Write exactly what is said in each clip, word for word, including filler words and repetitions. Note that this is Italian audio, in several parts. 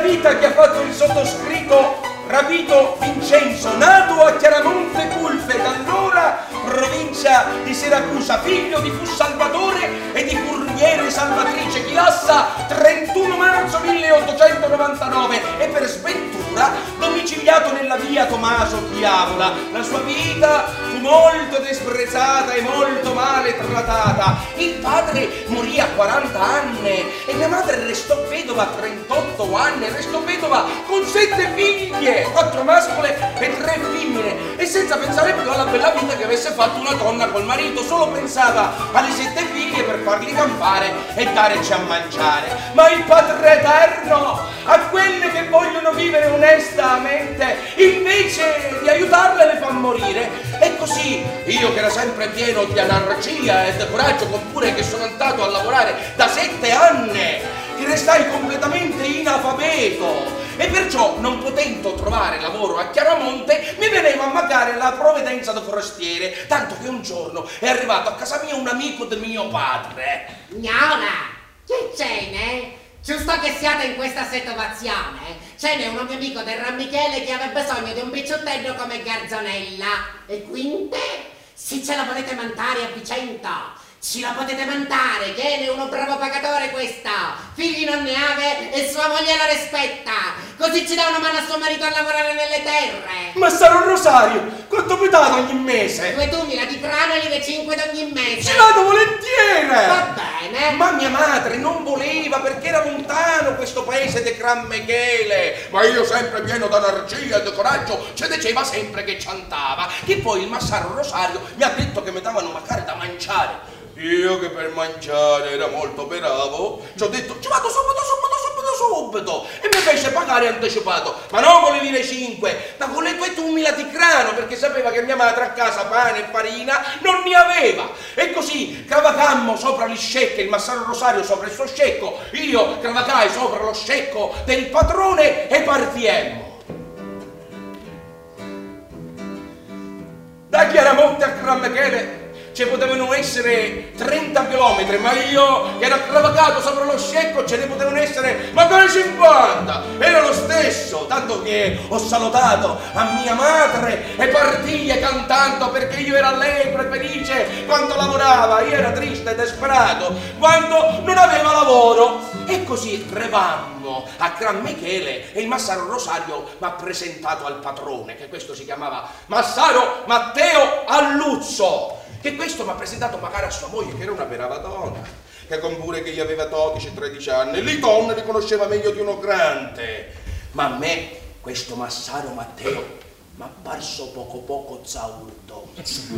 vita che ha fatto il sottoscritto Rapito Vincenzo, nato a Chiaramonte Culfe, da allora provincia di Siracusa, figlio di Fu Salvatore e di Furriere Salvatrice, Chilassa, trentuno marzo milleottocentonovantanove, e per sventura domiciliato nella via Tommaso Chiavola. La sua vita fu molto disprezzata e molto male trattata. Il padre morì a quaranta anni e la madre restò vedova a trentotto anni, restò vedova con sette figlie, quattro mascole e tre femmine, e senza pensare più alla bella vita che avesse fatto una donna col marito. Solo pensava alle sette figlie per farli campare e darci a mangiare. Ma il Padre Eterno, a quelle che vogliono vivere onestamente, invece di aiutarle, le fa morire. E così io, che era sempre pieno di energia e di coraggio, oppure che sono andato a lavorare da sette anni, che restai completamente inalfabeto, e perciò, non potendo trovare lavoro a Chiaramonte, mi veniva a mancare la provvidenza da forestiere, tanto che un giorno è arrivato a casa mia un amico di mio padre. Gnora, che ce n'è? Giusto che siate in questa situazione, ce n'è un mio amico del Rammichele che aveva bisogno di un picciottello come Garzonella, e quindi, se ce la volete mandare a Vicento, ci la potete mandare, che è uno bravo pagatore questa, figli non ne ave e sua moglie la rispetta, così ci dà una mano a suo marito a lavorare nelle terre. Ma sarò Rosario, quanto mi date ogni mese? Due tumila di grano e le cinque d'ogni mese. Ci vado volentieri! Va bene. Ma mia madre non voleva, perché era lontano questo paese di Crammechele, ma io, sempre pieno d'energia e di coraggio, ci diceva sempre che ciantava, che poi il massaro Rosario mi ha detto che mi davano magari da mangiare. Io, che per mangiare era molto bravo, ci ho detto: ci vado subito, subito, subito, subito, e mi fece pagare anticipato, ma non con le lire cinque, ma con le due tumila di grano, perché sapeva che mia madre a casa pane e farina non ne aveva. E così cravacammo sopra gli scecchi, il massaro Rosario sopra il suo scecco, io cravacai sopra lo scecco del padrone e partiemmo. Da Chiaramonte a Crammechele ci potevano essere trenta chilometri, ma io, che ero cravacato sopra lo scecco, ce ne potevano essere magari cinquanta. Era lo stesso, tanto che ho salutato a mia madre e partii cantando, perché io ero allegro e felice quando lavorava. Io ero triste e disperato quando non aveva lavoro. E così revammo a Crammechele e il massaro Rosario mi ha presentato al padrone, che questo si chiamava Massaro Matteo Alluzzo, che questo mi ha presentato magari a sua moglie, che era una brava donna, che con pure che gli aveva dodici tredici anni, le donne li conosceva meglio di uno grande. Ma a me questo Massaro Matteo mi è parso poco poco zaurdo.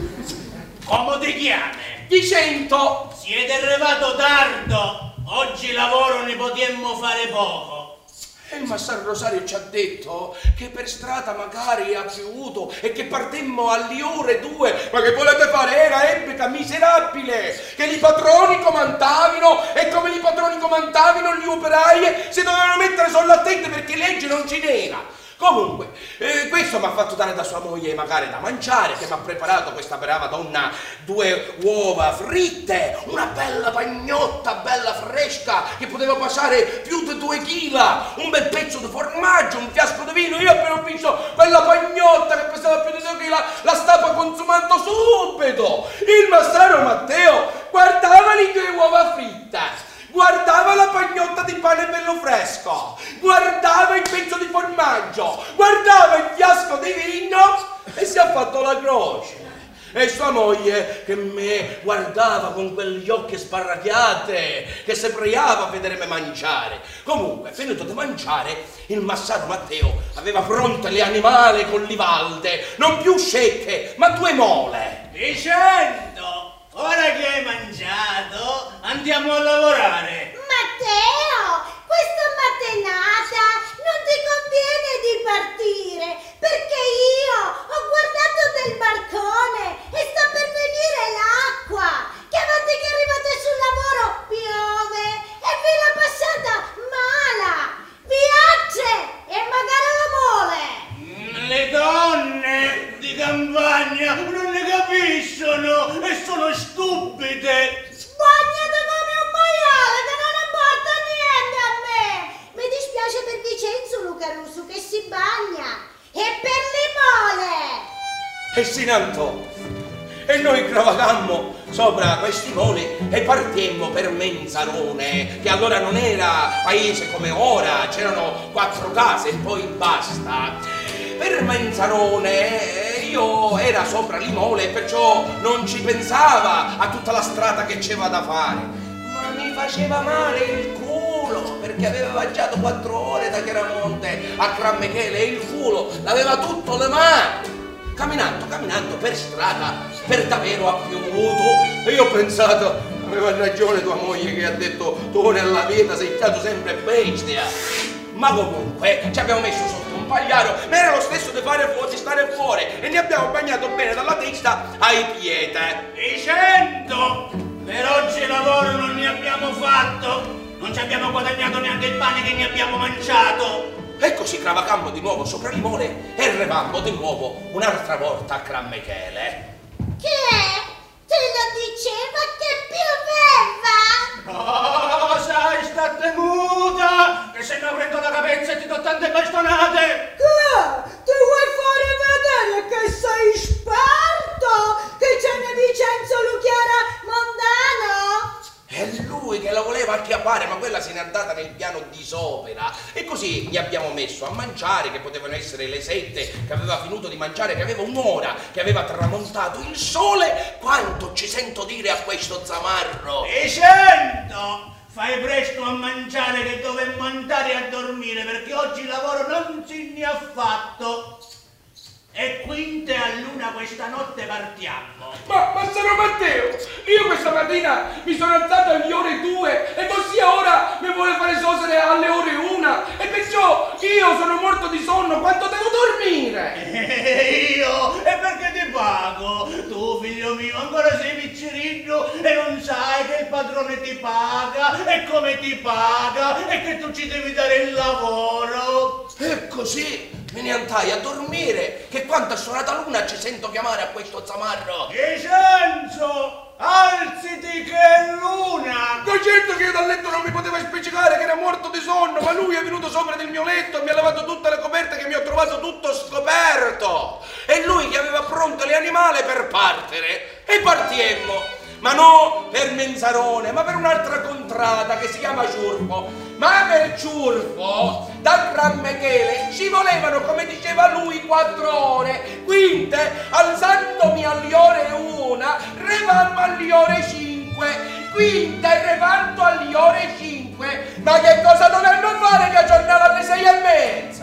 Come ti chiami? Vicento! Siete arrivato tardo, oggi lavoro ne potremmo fare poco. E il massaro Rosario ci ha detto che per strada magari ha piovuto e che partemmo alle ore due. Ma che volete fare? Era epica miserabile, che i patroni comandavano, e come i patroni comandavano, gli operai si dovevano mettere sull'attenti perché legge non ce n'era. Comunque, eh, questo mi ha fatto dare da sua moglie magari da mangiare, che mi ha preparato questa brava donna due uova fritte, una bella pagnotta bella fresca che poteva passare più di due chila, un bel pezzo di formaggio, un fiasco di vino. Io appena ho visto quella pagnotta che pesava più di due chila, la stavo consumando subito. Il massaro Matteo guardava le due uova fritte, guardava la pagnotta di pane bello fresco, guardava il pezzo di formaggio, guardava il fiasco di vino e si è fatto la croce. E sua moglie che me guardava con quegli occhi sparratiate, che si pregava a vedermi mangiare. Comunque, finito di mangiare, il massaro Matteo aveva pronte le animali con livalde, non più scecche, ma due mole. Vicento, ora che hai mangiato, andiamo a lavorare. Matteo, questa mattinata non ti conviene di partire, perché io ho guardato del balcone e sta per venire l'acqua. Chiamate che arrivate sul lavoro, piove e vi la passata mala, piace e magari la mole. Le donne di campagna non ne capiscono e sono stupide. Sbagliate come un maiale che non importa niente a me. Mi dispiace per Vincenzo si bagna. E per le mole. E si innantò. E noi cravagammo sopra questi moli e partimmo per Menzarone, che allora non era paese come ora, c'erano quattro case e poi basta. Per Menzarone io era sopra Limole e perciò non ci pensava a tutta la strada che c'era da fare. Ma mi faceva male il culo perché aveva viaggiato quattro ore da Chiaramonte a Crammechele e il culo l'aveva tutto lemato. Camminando, camminando per strada, per davvero ha piovuto e io ho pensato, aveva ragione tua moglie che ha detto tu nella vita sei stato sempre bestia. Ma comunque ci abbiamo messo sotto un pagliaro, ma era lo stesso di fare fuori, stare fuori e ne abbiamo bagnato bene dalla testa ai piedi. Dicendo, per oggi lavoro non ne abbiamo fatto, non ci abbiamo guadagnato neanche il pane che ne abbiamo mangiato. E così cravacammo di nuovo sopra Limone e arrivammo di nuovo un'altra volta a Crammechele. Che? Te lo diceva che pioveva? Oh, sai, state muta, che se no prendo la capezza e ti do tante bastonate. Che? Ti vuoi fare vedere che sei esperto? Che ce n'è Vincenzo Lucchiara Mondano? È lui che la voleva acchiappare, ma quella se n'è andata nel piano di sopra. E così gli abbiamo messo a mangiare, che potevano essere le sette, che aveva finito di mangiare, che aveva un'ora, che aveva tramontato il sole. Quanto ci sento dire a questo zamarro! Dicendo, fai presto a mangiare che dovremmo andare a dormire, perché oggi il lavoro non si ne ha fatto. E quinte a luna questa notte partiamo. Ma, ma San Matteo, io questa mattina mi sono alzato alle ore due e così ora mi vuole fare sosere alle ore una e perciò io sono morto di sonno, quanto devo dormire? E io? E perché ti pago? Tu figlio mio ancora sei piccerino e non sai che il padrone ti paga e come ti paga e che tu ci devi dare il lavoro. E così me ne andai a dormire, che quando è suonata l'una ci sento chiamare a questo zamarro. Vincenzo, alziti che è l'una! Ma certo che io dal letto non mi poteva spiccicare che era morto di sonno, ma lui è venuto sopra del mio letto e mi ha lavato tutte le coperte che mi ho trovato tutto scoperto. E lui che aveva pronto le animali per partire. E partiemmo. Ma no per Menzarone, ma per un'altra contrada che si chiama Ciurfo. Ma per Ciurfo, da Crammechele, ci volevano, come diceva lui, quattro ore. Quinte, alzandomi alle ore una, revammo alle ore cinque. Quinte, revanto alle ore cinque. Ma che cosa dovevano fare che aggiornava alle sei e mezza?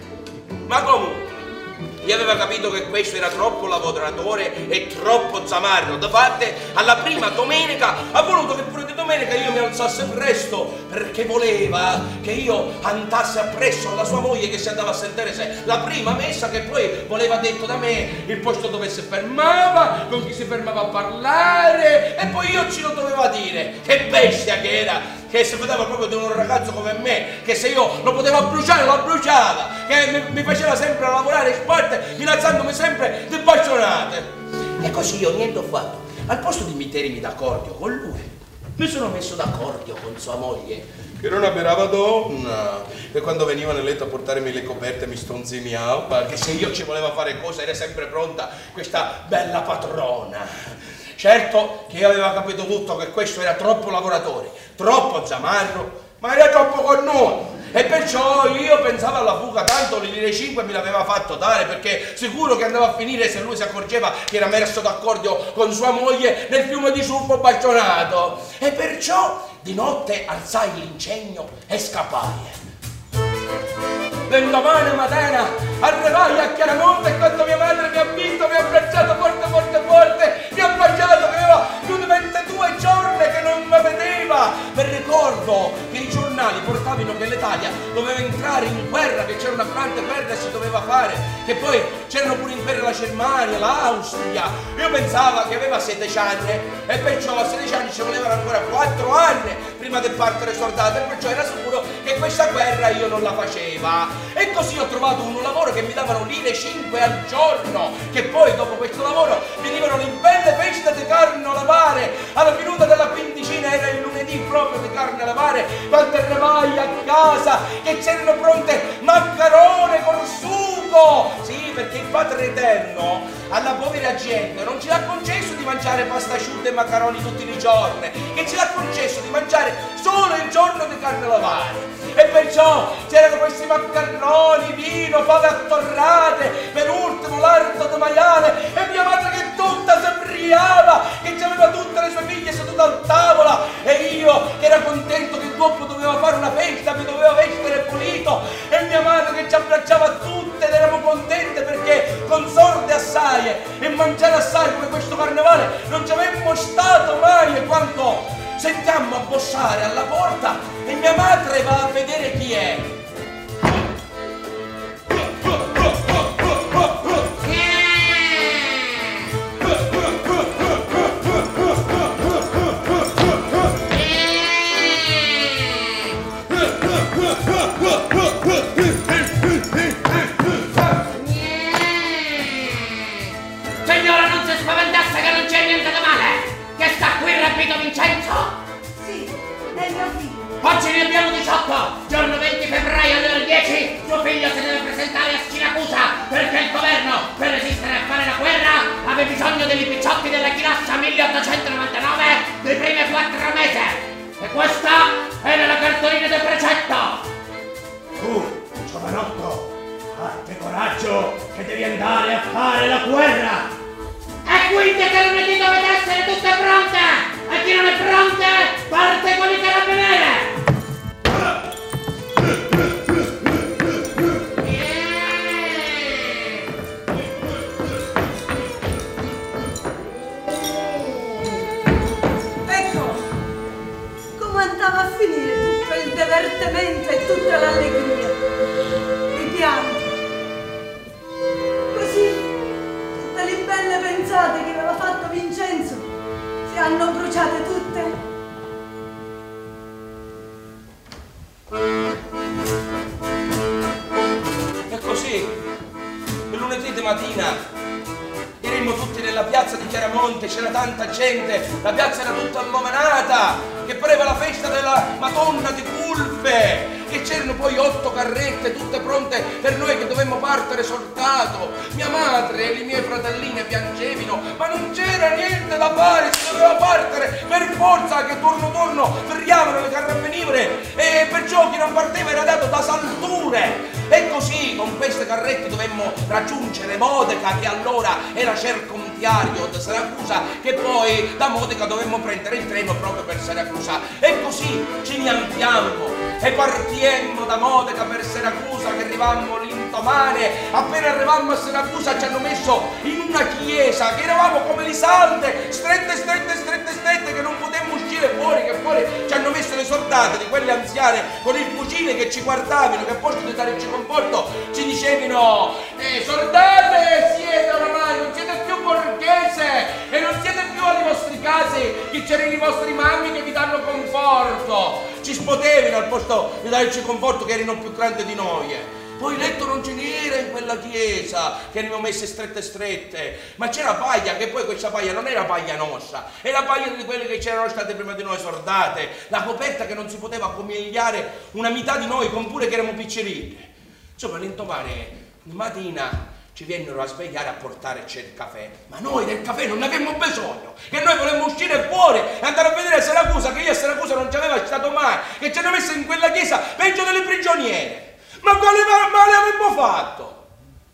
Ma comunque, gli aveva capito che questo era troppo lavoratore e troppo zamarro. Difatti, alla prima domenica ha voluto che pure di domenica io mi alzassi presto, perché voleva che io andassi appresso alla sua moglie che si andava a sentire se la prima messa, che poi voleva detto da me il posto dove si fermava, con chi si fermava a parlare, e poi io ci lo doveva dire. Che bestia che era! Che si vedeva proprio di un ragazzo come me, che se io lo potevo bruciare, lo bruciava, che mi, mi faceva sempre lavorare in sport, minacciandomi sempre di bastonate. E così io niente ho fatto. Al posto di mettermi d'accordo con lui, mi sono messo d'accordo con sua moglie, che era una brava donna, che quando veniva nel letto a portarmi le coperte mi stonzimiava, che se io ci voleva fare cose era sempre pronta questa bella patrona. Certo che io avevo capito tutto, che questo era troppo lavoratore, troppo zamarro, ma era troppo con noi. E perciò io pensavo alla fuga, tanto le lire cinque me l'aveva fatto dare, perché sicuro che andava a finire se lui si accorgeva che era messo d'accordo con sua moglie nel fiume di Ciurfo bastionato. E perciò di notte alzai l'incendio e scappai. L'indomani mattina arrivai a Chiaramonte e quando mia madre mi ha visto mi ha abbracciato forte forte forte, mi ha baciato, che aveva più di ventidue giorni che non mi vedeva. Mi ricordo che i giornali portavano che l'Italia doveva entrare in guerra, che c'era una grande guerra e si doveva fare, che poi c'erano pure in guerra la Germania, l'Austria. Io pensavo che aveva sedici anni e perciò a sedici anni ci volevano ancora quattro anni prima di partire soldati, e perciò era sicuro che questa guerra io non la faceva. E così ho trovato un lavoro che mi davano lire cinque al giorno, che poi dopo questo lavoro venivano le belle feste di carne a lavare. Alla venuta della quindicina era il lunedì proprio di carne a lavare, quando arrivai a casa che c'erano pronte maccherone con Padre Eterno alla povera gente non ci ha concesso di mangiare pasta asciutta e macaroni tutti i giorni, che ci ha concesso di mangiare solo il giorno di carnevale. E perciò c'erano questi maccaroni, vino, fave attorrate, per ultimo l'ardo di maiale, e mia madre che tutta si briava, che aveva tutte le sue figlie sedute a tavola, e io che era contento che dopo doveva fare una festa, mi doveva vestire pulito, e mia madre che ci abbracciava tutte ed eravamo contente perché con sorte assai e mangiare assai come questo carnevale non ci avevamo stato mai. E quando sentiamo abbossare alla porta e mia madre va a vedere chi è. Signora, non si spaventasse che non c'è niente di male! Che sta qui il Rabbito Vincenzo? Sì, è mio figlio. Oggi ne abbiamo diciotto, giorno venti febbraio alle ore dieci, suo figlio si deve presentare a Siracusa perché il governo, per resistere a fare la guerra, aveva bisogno dei picciotti della chilassa milleottocentonovantanove dei primi quattro mesi. E questa era la cartolina del precetto. Tu, giovanotto, fate coraggio che devi andare a fare la guerra. E quindi che lunedì dovete essere tutte pronte! E chi non è pronte parte con i carabinieri! Ecco come andava a finire tutto il divertimento e tutta l'allegria. I pianti. Così tutte le belle pensate che aveva fatto Vincenzo si hanno bruciate tutte. E così, il lunedì di mattina eravamo tutti nella piazza di Chiaramonte, c'era tanta gente, la piazza era tutta illuminata, che pareva la festa della Madonna di Culpe, che c'erano poi otto carrette tutte pronte per noi che dovemmo partire soldato. Mia madre e le mie fratellini piangevano, ma non c'era niente da fare, si doveva partire per forza, che torno torno ferriavano le carabiniere e perciò chi non partiva era dato da salture. E così con queste carrette dovemmo raggiungere Modica, che allora era circondiario di Siracusa, che poi da Modica dovemmo prendere il treno proprio per Siracusa. E così ci niantiamo e partiemmo da Modica per Siracusa, che arrivammo l'indomani. Appena arrivammo a Siracusa ci hanno messo in una chiesa, che eravamo come le salde, strette, strette, strette, strette, che non potemmo uscire fuori, che fuori ci hanno messo le soldate di quelle anziane con il fucile che ci guardavano, che a posto di darci conforto ci dicevano: eh, soldate, siete oramai, non siete più borghese e non siete più alle vostre case, che c'erano i vostri mammi che vi danno conforto. Ci spotevano al posto di darci conforto, che erano più grandi di noi. Poi letto non ce n'era in quella chiesa, che erano messe strette strette, ma c'era paglia, che poi questa paglia non era paglia nostra, era paglia di quelle che c'erano state prima di noi soldate, la coperta che non si poteva accomigliare una metà di noi, con pure che erano piccerini. Insomma, l'indomani mattina ci vennero a svegliare a portarci il caffè, ma noi del caffè non ne avevamo bisogno, che noi volevamo uscire fuori e andare a vedere Siracusa, che io a Siracusa non ci avevo stato mai, che ci hanno messo in quella chiesa peggio delle prigioniere. Ma quale male avevamo fatto?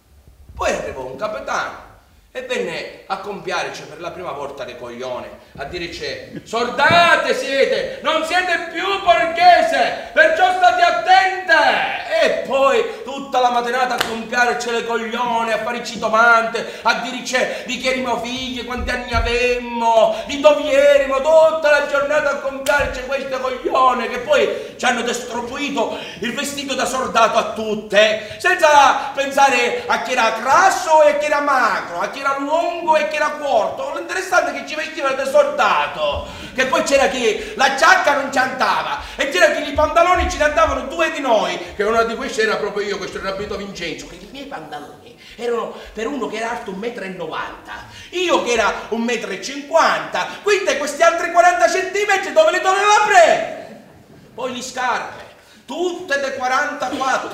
Poi arrivò un capitano e venne a compiarci per la prima volta le coglione, a dirci: soldate siete, non siete più borghese, perciò state attente. E poi tutta la mattinata a compiarci le coglione, a farci domande, a dirci di chi erano figli, quanti anni avemmo, di dove erano, tutta la giornata a compiarci queste coglione, che poi ci hanno distribuito il vestito da soldato a tutte, senza pensare a chi era grasso e a chi era magro, a chi era lungo e chi era corto. L'interessante è che ci vestivano da soldato, che poi c'era chi la giacca non ci andava e c'era chi i pantaloni ci ne andavano due di noi, che una di queste era proprio io, questo Rabbito Vincenzo, che i miei pantaloni erano per uno che era alto un metro e novanta, io che era un metro e cinquanta, quindi questi altri quaranta centimetri dove li doveva prendere? Poi le scarpe tutte da quarantaquattro,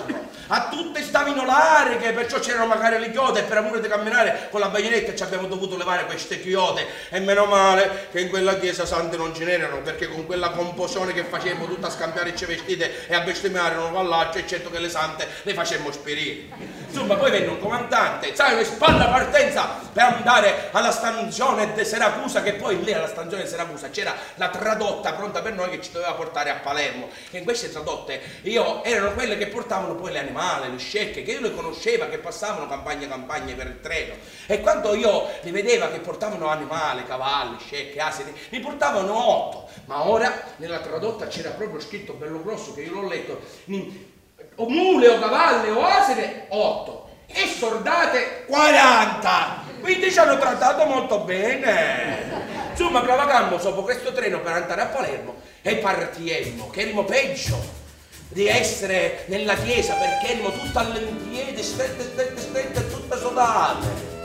a tutte stavano larghe, perciò c'erano magari le chiodi e per amore di camminare con la baionetta ci abbiamo dovuto levare queste chiodi e meno male che in quella chiesa sante non ce n'erano, perché con quella composione che facevamo tutta a scambiare i vestite e a bestemmiare un vallaccio, eccetto che le sante le facemmo sperire. Insomma, poi venne un comandante, sai, le spalle a partenza per andare alla stazione di Siracusa, che poi lì alla stazione di Siracusa c'era la tradotta pronta per noi che ci doveva portare a Palermo. E in queste tradotte io erano quelle che portavano poi le animali, le scecche, che io le conosceva, che passavano campagne e campagne per il treno. E quando io li vedeva che portavano animali, cavalli, scecche, asini, ne portavano otto. Ma ora nella tradotta c'era proprio scritto bello grosso, che io l'ho letto, o mule o cavalli o asine, otto. E soldate quaranta. Quindi ci hanno trattato molto bene. Insomma, travagammo dopo questo treno per andare a Palermo e partimmo, che erimo peggio di essere nella chiesa, perché erimo tutte all'impiede, strette, strette, strette, tutte sodate.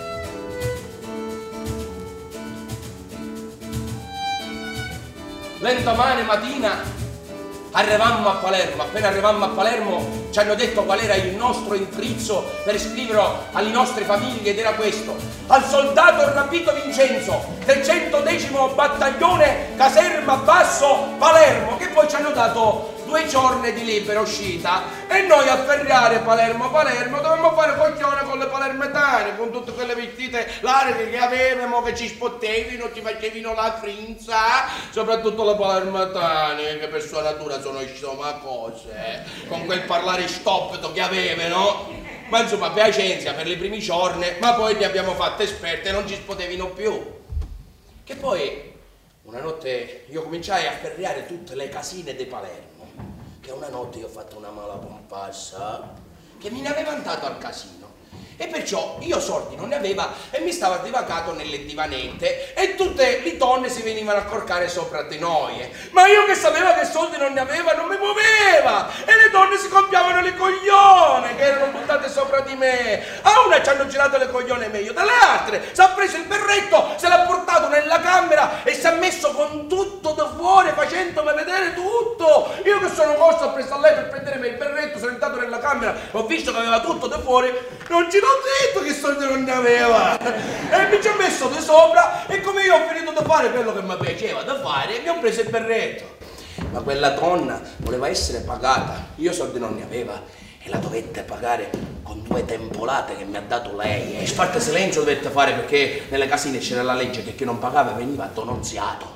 L'indomani mattina arrivammo a Palermo. Appena arrivammo a Palermo ci hanno detto qual era il nostro indirizzo per scriverlo alle nostre famiglie, ed era questo: al soldato rapito Vincenzo, trecentodecimo battaglione, caserma Basso, Palermo. Che poi ci hanno dato due giorni di libera uscita e noi a ferrare Palermo Palermo dovevamo fare coglione con le palermitane, con tutte quelle vestite larghe che avevamo, che ci spottevano, ci facevano la frinza, soprattutto le palermitane, che per sua natura sono stomacose, con quel parlare stoppeto che avevano. Ma insomma, piacenza per i primi giorni, ma poi li abbiamo fatte esperte e non ci spotevano più. Che poi una notte io cominciai a ferriare tutte le casine di Palermo, che una notte io ho fatto una mala pompassa che mi ne aveva andato al casino. E perciò io soldi non ne aveva e mi stava divagato nelle divanette e tutte le donne si venivano a corcare sopra di noi. Ma io che sapeva che soldi non ne aveva non mi muoveva e le donne si compiavano le coglione che erano buttate sopra di me. A una ci hanno girato le coglione meglio dalle altre, si ha preso il berretto, se l'ha portato nella camera e si è messo con tutto da fuori facendomi vedere tutto. Io che sono corso appresso a lei per prendermi il berretto, sono entrato nella camera, ho visto che aveva tutto da fuori, non ci ho detto che soldi non ne aveva e mi ci ho messo di sopra e come io ho finito di fare quello che mi piaceva da fare mi ho preso il berretto. Ma quella donna voleva essere pagata, io soldi non ne aveva e la dovette pagare con due tempolate che mi ha dato lei e sparta silenzio dovette fare, perché nelle casine c'era la legge che chi non pagava veniva dononziato.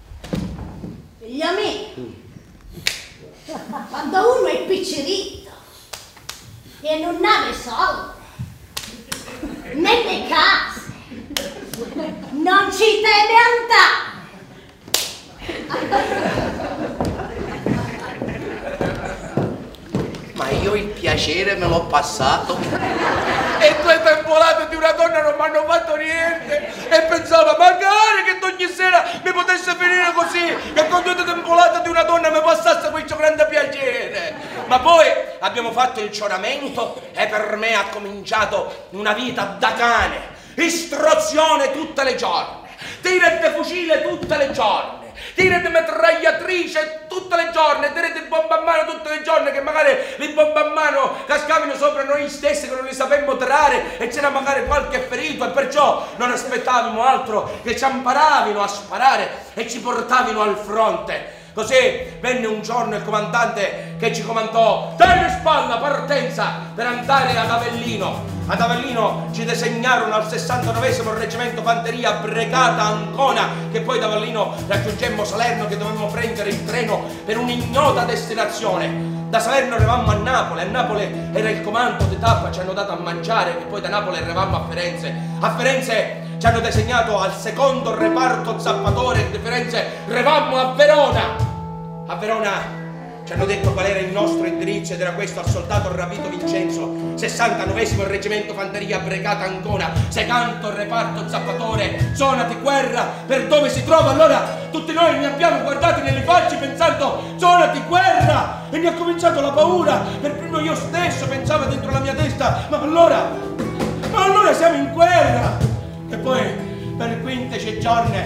Figlio mio, mm. quando uno è piccerito e non ha soldi nelle case, non ci deve andare. Ma io il piacere me l'ho passato e due tempolate di una donna non mi hanno fatto niente e pensavo magari che ogni sera mi potesse finire così, che con due tempolate di una donna mi passasse questo grande piacere. Ma poi abbiamo fatto il giuramento e per me ha cominciato una vita da cane, istruzione tutte le giorni, tira di fucile tutte le giorni, tira di mitragliatrice tutte le giorni, tira di bomba a mano tutte le giorni, che magari le bombe a mano cascavano sopra noi stessi che non li sapemmo tirare e c'era magari qualche ferito e perciò non aspettavamo altro che ci imparavano a sparare e ci portavano al fronte. Così venne un giorno il comandante che ci comandò: dai spalla, partenza per andare ad Avellino. Ad Avellino ci disegnarono al sessantanovesimo reggimento fanteria Brigata Ancona, che poi da Avellino raggiungemmo Salerno, che dovevamo prendere il treno per un'ignota destinazione. Da Salerno arrivammo a Napoli, a Napoli era il comando di tappa, ci hanno dato a mangiare, che poi da Napoli arrivammo a Firenze. A Firenze ci hanno designato al secondo reparto zappatore, di Firenze arrivammo a Verona. A Verona ci hanno detto qual era il nostro indirizzo ed era questo: al soldato rapito Vincenzo, sessantanovesimo reggimento fanteria Brigata Ancona, secondo reparto zappatore, zona di guerra, per dove si trova. Allora tutti noi ne abbiamo guardati nelle facce pensando zona di guerra e mi ha cominciato la paura. Per primo io stesso pensavo dentro la mia testa: ma allora, ma allora siamo in guerra. E poi per quindici giorni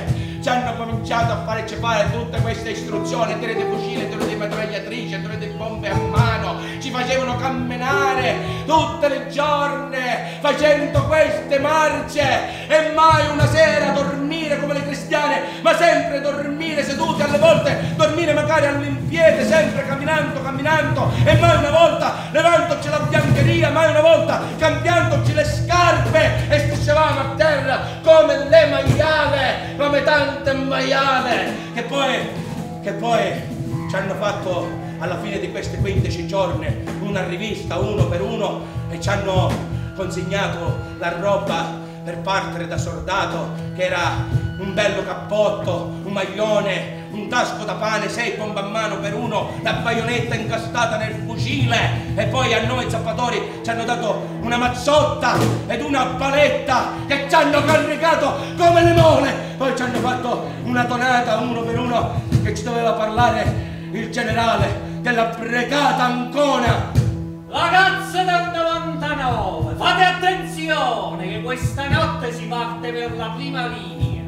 ci hanno cominciato a farci fare tutte queste istruzioni, tenete fucile, tenete mitragliatrice, tenete bombe a mano, ci facevano camminare tutte le giorni facendo queste marce e mai una sera dormire come le cristiane, ma sempre dormire seduti, alle volte dormire magari all'impiede, sempre camminando, camminando, e mai una volta levandoci la biancheria, mai una volta cambiandoci le scarpe e strisciavamo a terra come le maiale, come tante maiale, che poi, che poi ci hanno fatto alla fine di questi quindici giorni una rivista uno per uno e ci hanno consegnato la roba per partire da soldato, che era un bello cappotto, un maglione, un tasco da pane, sei bombe a mano per uno, la baionetta incastata nel fucile, e poi a noi zappatori ci hanno dato una mazzotta ed una paletta che ci hanno caricato come le mole. Poi ci hanno fatto una tonata uno per uno che ci doveva parlare il generale della Brigata Ancona. Ragazze del novantanove, fate attenzione che questa notte si parte per la prima linea.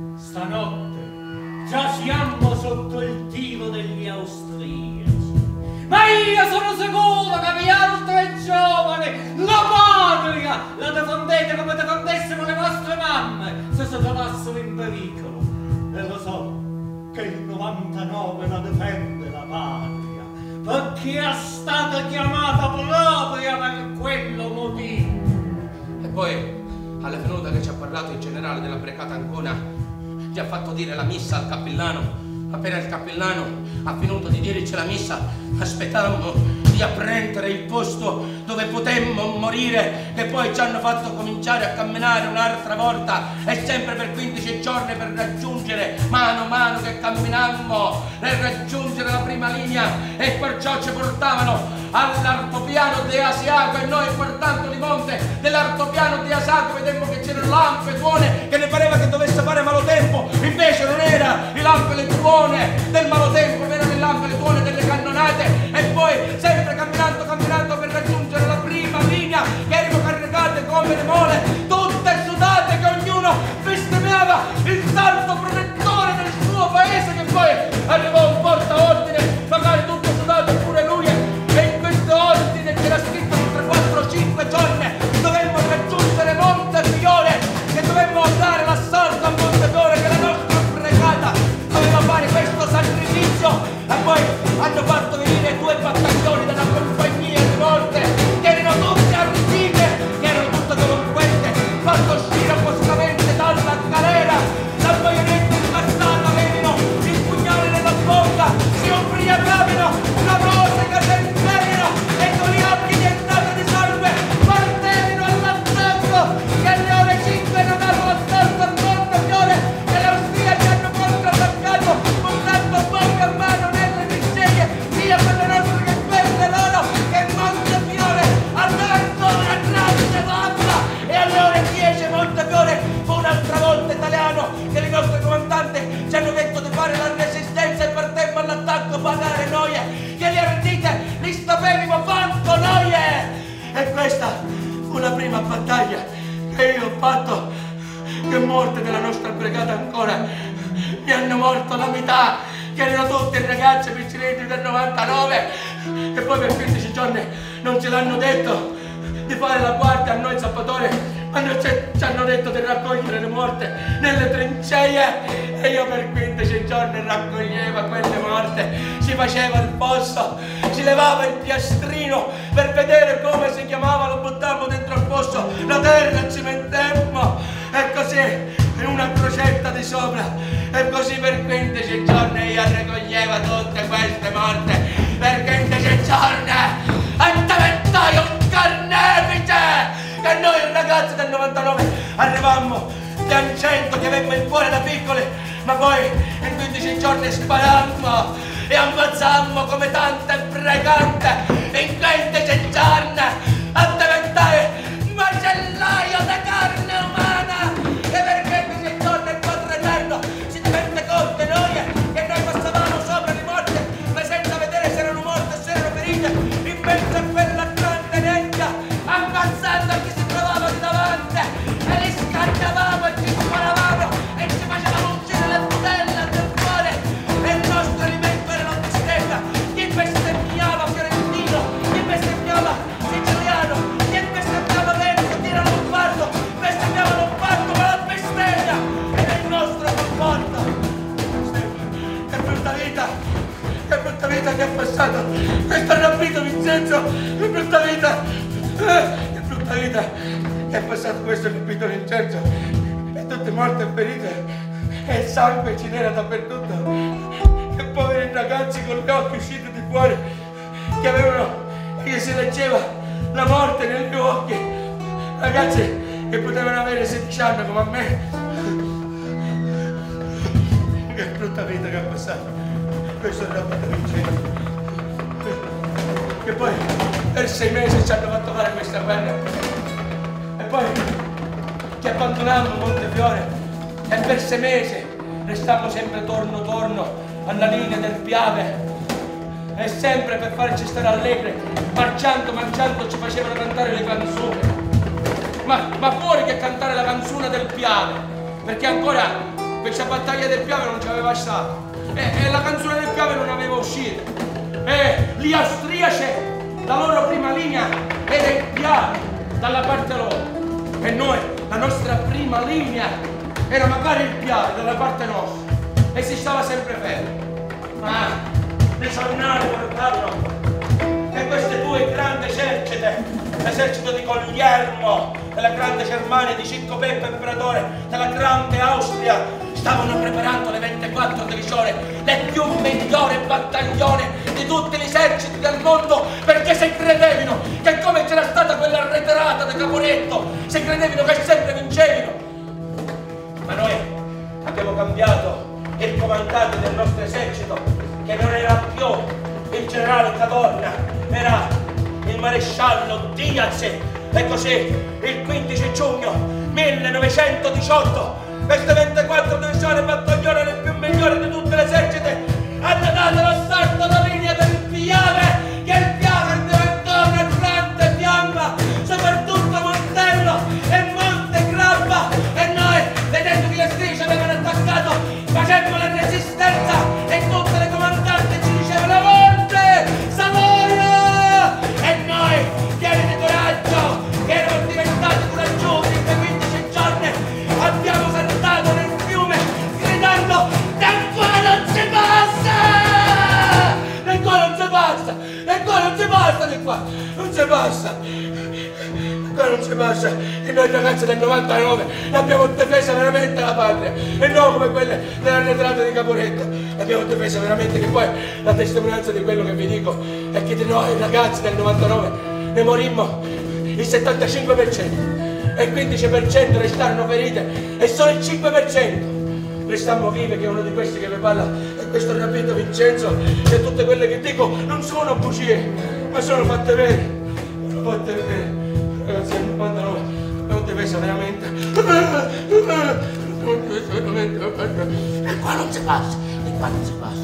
Stanotte già siamo sotto il tiro degli austriaci. Ma io sono sicuro che vi altri giovani la patria la difendete come difendessero le vostre mamme se si trovassero in pericolo. E lo so che il novantanove la difende la patria, perché è stata chiamata proprio per quello motivo. E poi, alla venuta che ci ha parlato il generale della Brigata Ancona, ci ha fatto dire la missa al cappellano. Appena il cappellano ha finito di dirci la missa, aspettammo di apprendere il posto dove potemmo morire, e poi ci hanno fatto cominciare a camminare un'altra volta, e sempre per quindici giorni, per raggiungere mano a mano che camminammo, per raggiungere la prima linea, e perciò ci portavano all'altopiano di Asiago, e noi guardando di monte dell'altopiano di Asiago vedemmo che c'erano lampe buone che ne pareva che dovesse fare malotempo, invece non era le lampe le buone del malotempo, erano le lampe le buone delle cannonate. E poi sempre camminando, camminando per raggiungere la prima linea, che erano caricate come le mole, tutte sudate, che ognuno bestemmiava il santo protettore del suo paese, che poi arrivò un portaordine, magari tutto sudato pure lui, e in questo ordine c'era scritto tra quattro cinque giorni dovemmo raggiungere Montefiore, che dovemmo dare l'assalto a Montefiore, che la nostra Brigata doveva fare questo sacrificio. E poi hanno fatto venire due battaglioni della compagnia di morte, che erano tutte arricchite, che erano tutte delinquenti, fatto uscire appositamente dalla galera, la baionetta incazzata, avevano il pugnale nella bocca, si ubriacavano, la musica sentevano, e con gli occhi diventati di sangue partevano all'attacco, che alle ore cinque non dato l'assalto al Montefiore, che le austriaci hanno contrattaccato portando bombe a mano nelle trincerie, sia per le nostre che per le loro, che Montefiore ha dato una grande botta. E alle ore dieci Montefiore fu un'altra volta italiano, che i nostri comandanti ci hanno detto di fare la resistenza, e partemmo all'attacco, pagare noi, che li ardite li stapevimo quanto noi. E questa fu la prima battaglia che io ho fatto, che morte della nostra brigata ancora mi hanno morto la metà, che erano tutti ragazzi piccinetti del novantanove, che poi per quindici giorni non ce l'hanno detto di fare la guardia a noi zappatori, ma non ci hanno detto di raccogliere le morte nelle trincee, e io per quindici giorni raccoglievo quelle morte, si faceva il fosso, si levava il piastrino per vedere come si chiamava, lo buttammo dentro al fosso, la terra cimentemmo, e così in una crocetta di sopra, e così per quindici giorni io raccoglievo tutte queste morte, per quindici giorni diventai un carnefice, che noi ragazzi del novantanove arrivammo piangendo, che avevamo il cuore da piccoli, ma poi in quindici giorni sparammo e ammazzammo come tante brigante, in quindici giorni a diventare macellaio di carne umana, e per quindici giorni il Padre Eterno si divenne con di noi, che noi passavamo sopra di morte, ma senza vedere se erano morte o se erano ferite, in mezzo a quella grande nebbia, ammazzando chi si trovava di davanti, e li scagliavamo e ci sparavamo e ci facevamo uscire le Vincenzo, che brutta vita, eh, che brutta vita che è passato questo capito Vincenzo, e tutte morte e ferite, e il sangue ci n'era dappertutto, e poveri ragazzi con gli occhi usciti di fuori, che avevano, che si leggeva la morte negli occhi, ragazzi che potevano avere sedici anni come a me. Che brutta vita che ha passato questo rapito Vincenzo, che poi per sei mesi ci hanno fatto fare questa guerra, e poi ci abbandonammo Montefiore e per sei mesi restammo sempre torno torno alla linea del Piave, e sempre per farci stare allegri, marciando, marciando ci facevano cantare le canzoni, ma, ma fuori che cantare la canzone del Piave, perché ancora questa battaglia del Piave non ci aveva stato, e, e la canzone del Piave non aveva uscito, e gli austriaci, la loro prima linea era il Piave dalla parte loro, e noi, la nostra prima linea era magari il Piave dalla parte nostra, e si stava sempre fermi. Ma le giornali portavano che queste due grandi eserciti, l'esercito di Guglielmo della grande Germania, di Cinco Peppa imperatore della grande Austria, stavano preparando le ventiquattro divisioni, le più migliori battaglioni di tutti gli eserciti del mondo, perché se credevano che come c'era stata quella reiterata di Caporetto, se credevano che sempre vincevano. Ma noi abbiamo cambiato il comandante del nostro esercito, che non era più il generale Cadorna, era il maresciallo Diaz, e così il quindici giugno millenovecentodiciotto queste ventiquattro divisioni battaglione, le più migliori di tutte le eserciti, hanno dato lo starto alla linea del Piave, che il Piave diventò una grande fiamma, soprattutto Montello e Monte Grappa, e noi, vedendo che le strisce avevano attaccato, facemmo la resistenza, e tutte le comandanti ci dicevano a volte Savoia, e noi, pieni di coraggio, che erano diventati coraggiosi in quei quindici giorni, abbiamo saltato nel fiume gridando: da qua non si passa! Da qua non si passa! Da qua non si passa! Da qua non si passa! Da qua non si passa! E noi ragazzi del novantanove abbiamo difesa veramente la patria, e non come quelle dell'arretrato di Caporetto. L'abbiamo difesa veramente, che poi la testimonianza di quello che vi dico è che di noi ragazzi del novantanove ne morimmo il settantacinque per cento. E il quindici per cento restarono ferite, e solo il cinque per cento restammo vive, che è uno di questi che vi parla, è questo rapito Vincenzo, e tutte quelle che dico non sono bugie, ma sono fatte vere, sono fatte vere. Ragazzi, nel novantanove abbiamo difesa veramente, abbiamo difesa veramente, e qua non si passa, e qua non si passa.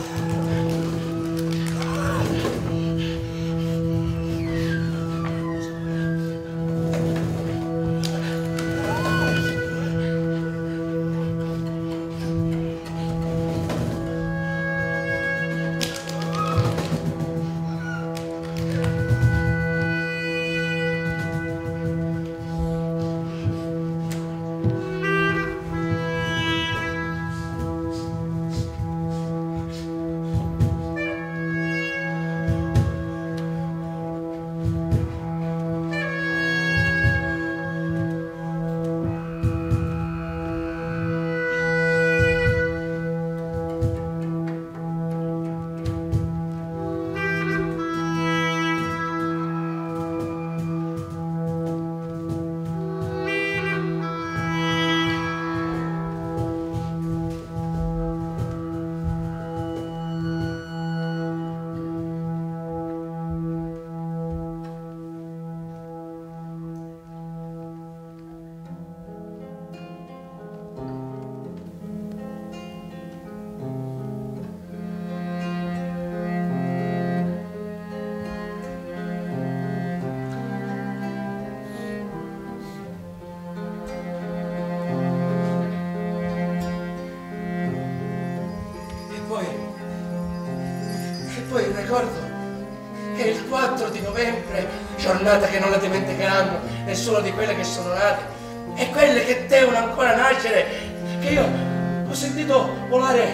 Poi ricordo che il quattro di novembre, giornata che non la dimenticheranno nessuno di quelle che sono nate e quelle che devono ancora nascere, che io ho sentito volare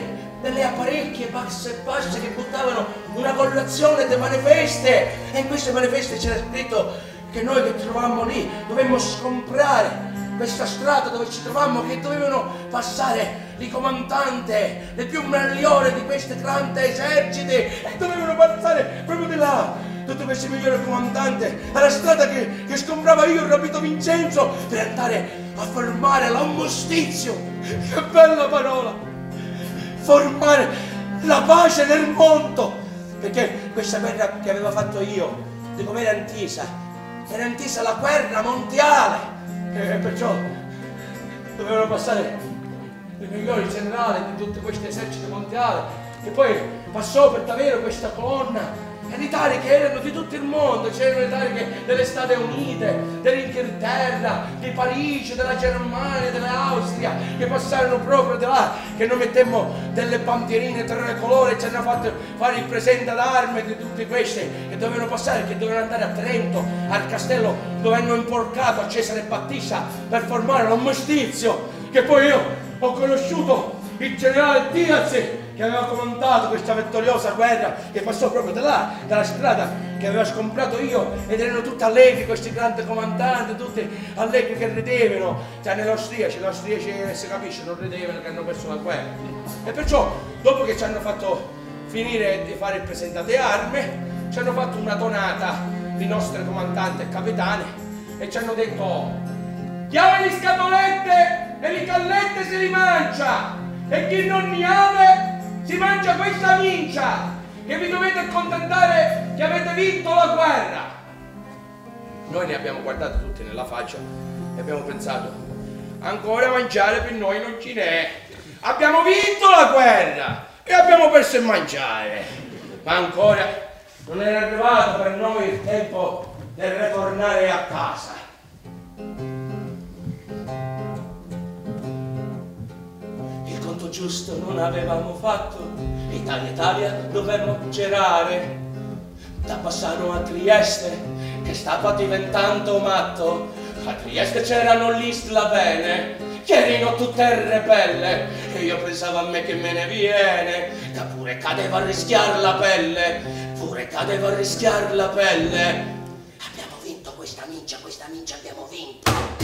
delle apparecchie basse e basse che buttavano una colazione di manifeste, e in queste manifeste c'era scritto che noi che trovammo lì dovevamo scomprare questa strada dove ci trovammo, che dovevano passare i comandanti, le più migliori di questi grandi eserciti, e dovevano passare proprio di là tutti questi migliori comandanti alla strada che, che scomprava io, il Rabito Vincenzo, per andare a formare l'armistizio. Che bella parola! Formare la pace nel mondo, perché questa guerra che aveva fatto io, di come era intesa, era intesa la guerra mondiale, e perciò dovevano passare i migliori generali di tutti questi eserciti mondiali, e poi passò per davvero questa colonna, e le tariche erano di tutto il mondo, c'erano le tariche delle Stati Unite, dell'Inghilterra, di Parigi, della Germania, dell'Austria, che passarono proprio da là, che noi mettemmo delle bandierine tricolori e ci hanno fatto fare il presente d'arme di tutti questi che dovevano passare, che dovevano andare a Trento, al castello dove hanno imporcato a Cesare Battista per formare l'armistizio, che poi io ho conosciuto il generale Diaz, che aveva comandato questa vittoriosa guerra, che passò proprio da là, dalla strada che aveva scomprato io, ed erano tutti allegri questi grandi comandanti, tutti allegri che ridevano, cioè negli austriaci, gli austriaci si capisce, non ridevano che hanno perso la guerra. E perciò, dopo che ci hanno fatto finire di fare il presentate arme, ci hanno fatto una donata i nostri comandanti e capitani, e ci hanno detto: chiave di scatolette e di callette si rimangia, e chi non ne ha si mangia questa mincia, che vi dovete accontentare che avete vinto la guerra. Noi ne abbiamo guardato tutti nella faccia e abbiamo pensato: ancora mangiare per noi non ce n'è, abbiamo vinto la guerra e abbiamo perso il mangiare, ma ancora non era arrivato per noi il tempo di ritornare a casa. Giusto non avevamo fatto, Italia Italia dovevamo girare, da Bassano a Trieste che stava diventando matto. A Trieste c'erano gli slavene che erano tutte rebelle, e io pensavo a me che me ne viene, che pure cadeva a rischiare la pelle, pure cadeva a rischiare la pelle. Abbiamo vinto questa mincia, questa mincia abbiamo vinto.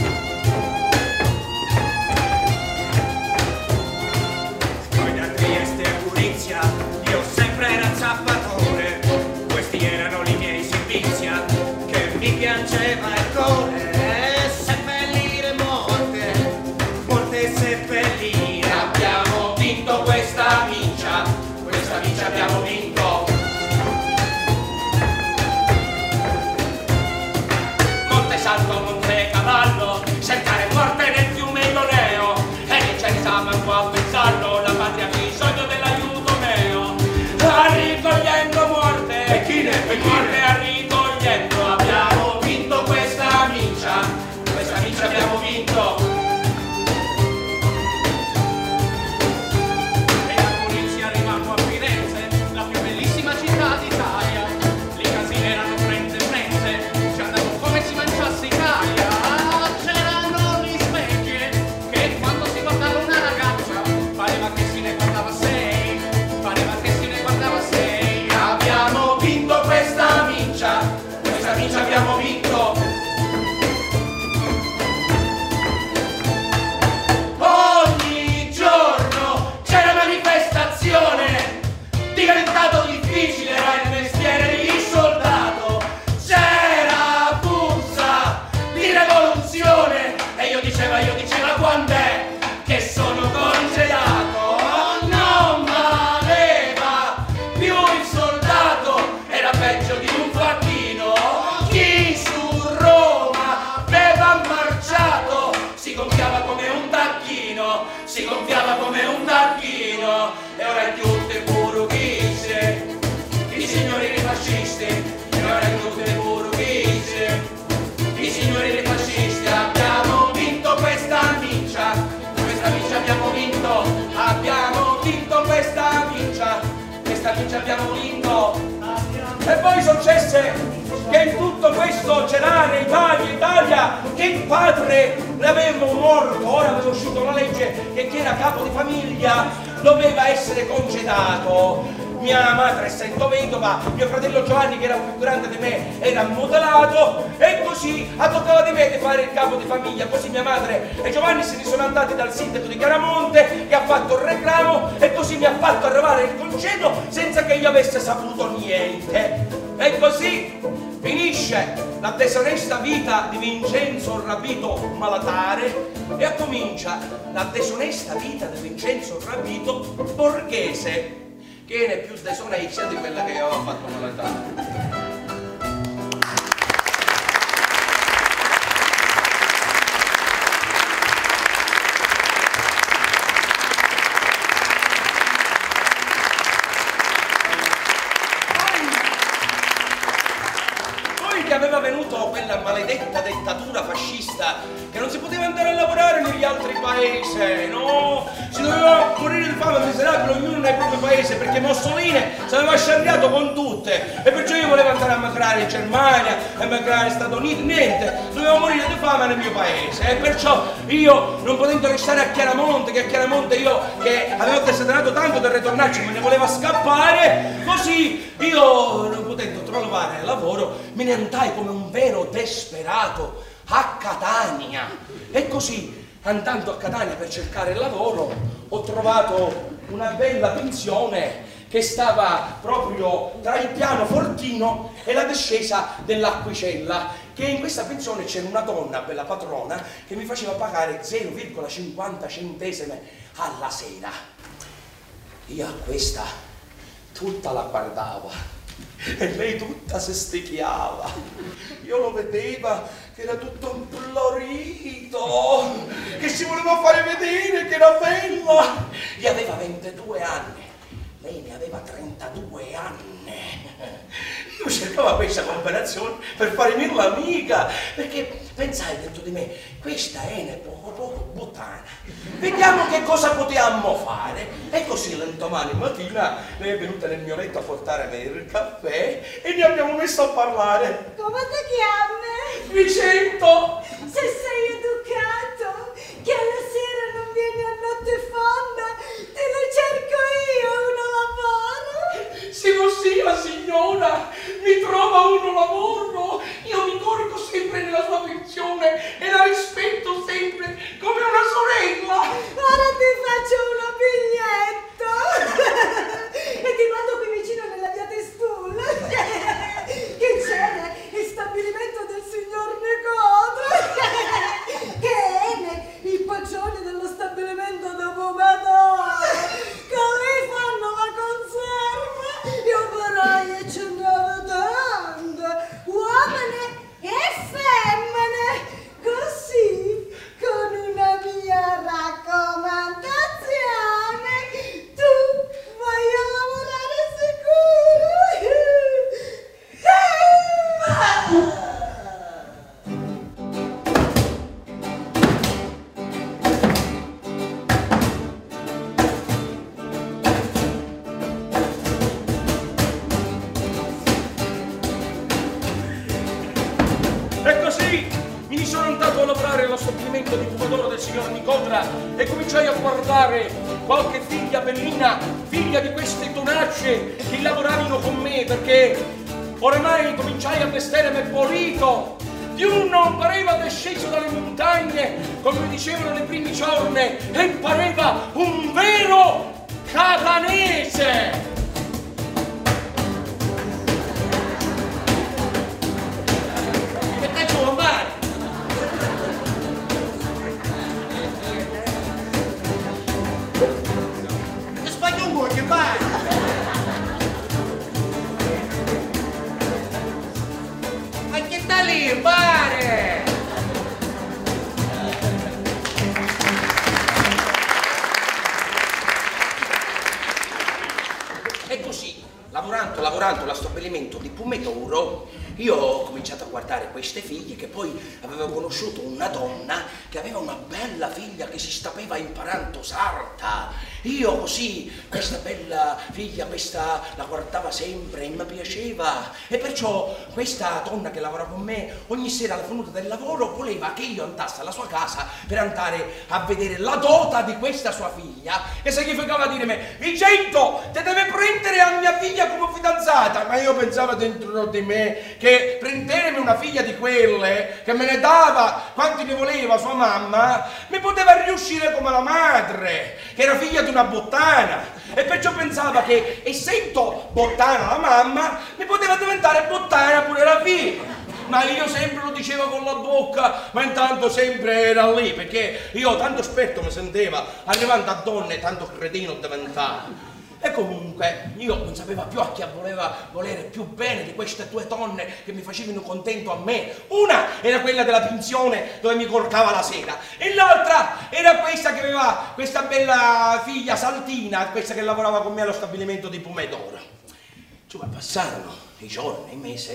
Io sempre era zappatore, questi erano i miei servizia, che mi piaceva il cuore, seppellire morte, morte seppellire. Abbiamo vinto questa mincia, questa mincia abbiamo vinto. Monte Salto, Monte Cavallo, cercare morte nel fiume Ioneo, e non c'è un po' a pensarlo, la patria ha bisogno dell'aiuto. Ricogliendo morte, e chi ne e morte a ricogliendo. Abbiamo vinto questa mincia, questa mincia abbiamo vinto. E da Gorizia arrivammo a Firenze, la più bellissima città d'Italia. Le casine erano frenze frenze, ci andavo come si mangiasse Italia. C'erano gli specchi che quando si guardava una ragazza pareva che si ne guardava sei, pareva che abbiamo vinto questa mincia, questa mincia abbiamo vinto. Ogni giorno c'era manifestazione, diventato difficile era il mestiere di soldato, c'era puzza di rivoluzione, e io diceva, io diceva quand'è che sono congedato. Non valeva più il soldato, era peggio di un facchino. Chi su Roma aveva marciato si gonfiava come un tacchino, si gonfiava come un tacchino. E ora in tutte burughize i signori fascisti, e ora in tutte burughize i signori fascisti. Abbiamo vinto questa mincia, questa mincia abbiamo vinto, abbiamo vinto questa mincia, questa mincia abbiamo vinto. E poi successe che in tutto questo gelare Italia, Italia, che il padre l'aveva morto, ora aveva uscito la legge che chi era capo di famiglia doveva essere congedato. Mia madre essendo vedova, mio fratello Giovanni che era più grande di me era ammodelato e così toccava di me di fare il capo di famiglia. Così mia madre e Giovanni se ne sono andati dal sindaco di Chiaramonte che ha fatto il reclamo e così mi ha fatto arrivare il congedo senza che io avesse saputo niente. E così finisce la disonesta vita di Vincenzo Rabito Malatare e comincia la disonesta vita di Vincenzo Rabito Borghese, che è più disonesta di quella che io avevo fatto Malatare. Aveva venuto quella maledetta dettatura fascista che non si poteva andare a lavorare negli altri paesi, no? Si doveva morire di fame miserabile ognuno nel proprio paese perché Mussolini si aveva sciarriato con tutte e perciò io volevo andare a migrare in Germania, a migrare negli Stati Uniti, niente, dovevo morire di fame nel mio paese e perciò io non potendo restare a Chiaramonte, che a Chiaramonte io che avevo desiderato tanto di ritornarci me ne voleva scappare, così io non potendo trovare lavoro me ne andai come un vero desperato a Catania e così andando a Catania per cercare lavoro ho trovato una bella pensione che stava proprio tra il piano Fortino e la discesa dell'Acquicella, che in questa pensione c'era una donna, bella patrona, che mi faceva pagare zero virgola cinquanta centesimi alla sera. Io a questa tutta la guardava e lei tutta si sticchiava. Io lo vedeva che era tutto implorito, che si voleva fare vedere che era bella. Gli aveva ventidue anni, lei ne aveva trentadue anni. Io cercavo questa comparazione per farmi l'amica, perché pensai dentro di me, questa è poco poco buttana. Vediamo che cosa potevamo fare. E così l'indomani mattina lei è venuta nel mio letto a portarmi il caffè e ne abbiamo messo a parlare. Come ti chiami? Vicento! Se sei educato, che alla sera non vieni a notte fonda, te lo cerco io uno lavoro. Se non sia signora, mi trova uno lavoro, io mi corco sempre nella sua pensione e la rispetto sempre come una sorella. Ora ti faccio uno biglietto e ti mando qui vicino nella via Testull. Che c'è? Il stabilimento del signor Nicodro, che è il pacione dello stabilimento da Pomadore, che lì fanno la conserva. Io vorrei e ce n'ero tante, uomini e femmine, così con una mia raccomandazione tu vai a lavorare sicuro. E così mi sono andato a lavorare allo stabilimento di Pomadoro del signor Nicodra e cominciai a guardare qualche figlia bellina, figlia di queste tonacce che lavoravano con me, perché oramai cominciai a vestirmi pulito. Di uno pareva desceso dalle montagne, come mi dicevano nei primi giorni, e pareva un vero catanese. E così, lavorando, lavorando allo stabilimento di Pomadoro, io ho cominciato a guardare queste figlie, che poi avevo conosciuto una donna che aveva una bella figlia che si stava imparando sarta io così, questa bella figlia, questa la guardava sempre e mi piaceva. E perciò questa donna che lavora con me, ogni sera alla venuta del lavoro, voleva che io andassi alla sua casa per andare a vedere la dota di questa sua figlia. E significava dirmi: Vicento, te deve prendere a mia figlia come fidanzata. Ma io pensavo dentro di me che prendermi una figlia di quelle che me ne dava quanti ne voleva sua mamma, mi poteva riuscire come la madre, che era figlia di una bottana, e perciò pensava che, essendo bottana la mamma, mi poteva diventare bottana pure la figlia. Ma io sempre lo dicevo con la bocca, ma intanto sempre era lì, perché io tanto esperto mi sentiva, arrivando a donne tanto cretino diventavo. E comunque io non sapevo più a chi voleva volere più bene di queste due donne che mi facevano contento a me. Una era quella della pensione dove mi corcava la sera, e l'altra era questa che aveva questa bella figlia saltina, questa che lavorava con me allo stabilimento di Pomedoro. Cioè, passarono i giorni, i mesi,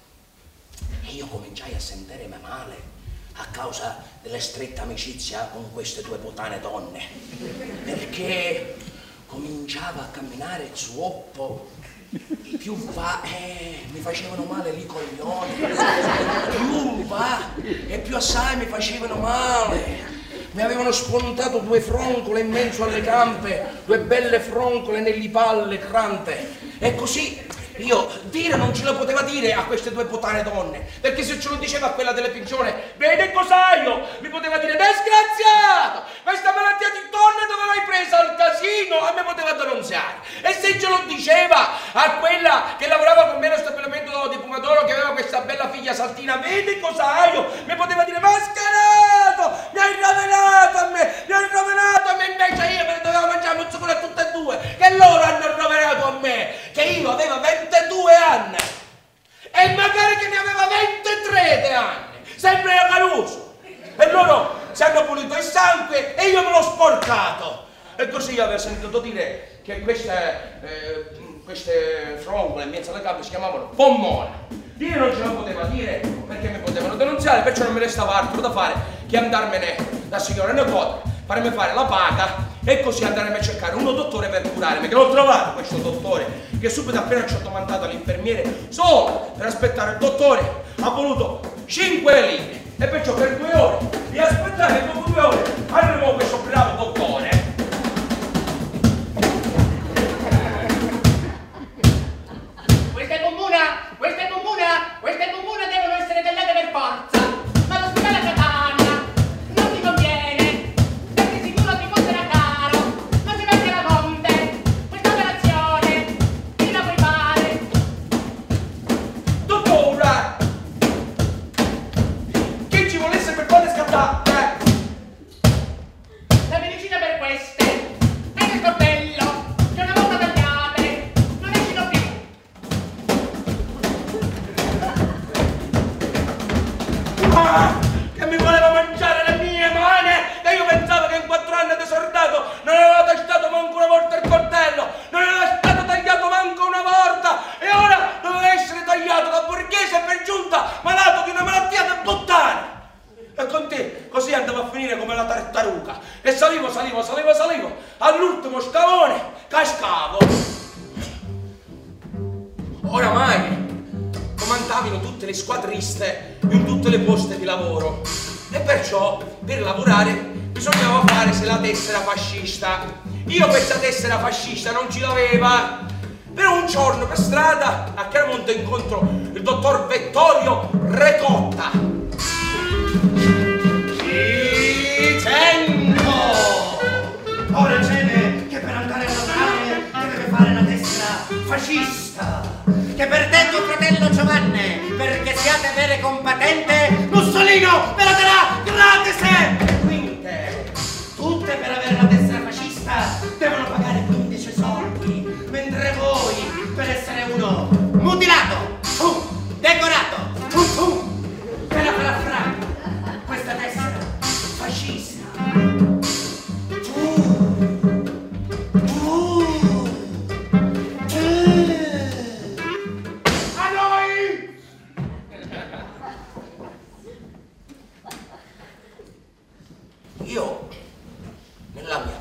e io cominciai a sentirmi male a causa della stretta amicizia con queste due puttane donne, perché cominciava a camminare zuoppo, più va, eh, mi facevano male i coglioni, più va e più assai mi facevano male. Mi avevano spuntato due froncole in mezzo alle campe, due belle froncole nelle palle crante, e così io dire non ce lo poteva dire a queste due puttane donne, perché se ce lo diceva a quella delle pensione, vede cos'aio, mi poteva dire: disgraziato, questa malattia di donne dove l'hai presa al casino, a me poteva denunziare. E se ce lo diceva a quella che lavorava con me allo stabilimento di Pomodoro, che aveva questa bella figlia saltina, vedi cos'aio, mi poteva dire: mascherato, mi hai rovinato a me, mi hai rovinato a me, invece io me ne dovevo mangiare un zucchero a tutte e due, che loro hanno rovinato a me, che io avevo ventidue anni e magari che ne aveva ventitré anni, sempre a Caruso, e loro si hanno pulito il sangue e io me l'ho sporcato. E così io avevo sentito dire che queste, eh, queste froncole in mezzo alle gambe si chiamavano pommone. Io non ce la potevo dire perché mi potevano denunziare, perciò non mi restava altro da fare che andarmene da signora nipote, farmi fare la paga e così andarmi a cercare uno dottore per curarmi, che l'ho trovato questo dottore, che subito appena ci ho domandato all'infermiere, solo per aspettare il dottore ha voluto cinque lire, e perciò per due ore di aspettare, e dopo due ore arrivò questo bravo dottore. Questa è bombona, questa è bombona, questa è bombona, devono essere tagliate per forza, ma l'ospedale a Catania non ti conviene, perché sicuro ti costerà caro, non si mette la fonte, questa operazione chi la puoi fare? Dottora, che ci volesse per quale scattare? La medicina per queste è nel coltello, che una volta tagliate non escino più. Ah, che mi voleva mangiare le mie mani, e io pensavo che in quattro anni di soldato non aveva tagliato manco una volta il coltello, non era stato tagliato manco una volta, e ora doveva essere tagliato da borghese e per giunta malato di una malattia da puttana. E con te così andavo a finire come la tartaruga, e salivo, salivo, salivo, salivo, all'ultimo scalone cascavo. Oramai comandavano tutte le squadriste in tutte le poste di lavoro, e perciò per lavorare bisognava fare se la tessera fascista. Io questa tessera fascista non ce l'aveva, però un giorno per strada a Chiaramonte incontro il dottor Vittorio Recotta. Vicento! Ora c'è che per andare a lavorare deve fare la tessera fascista. Che per te tuo fratello Giovanni, perché siate vere compatente, Mussolino ve la darà gratis! Quindi, tutte per avere la tessera fascista devono pagare quindici soldi, mentre voi, per essere uno mutilato, uh, decorato, uh, uh, ve la farà franca questa tessera fascista. Io, nella mia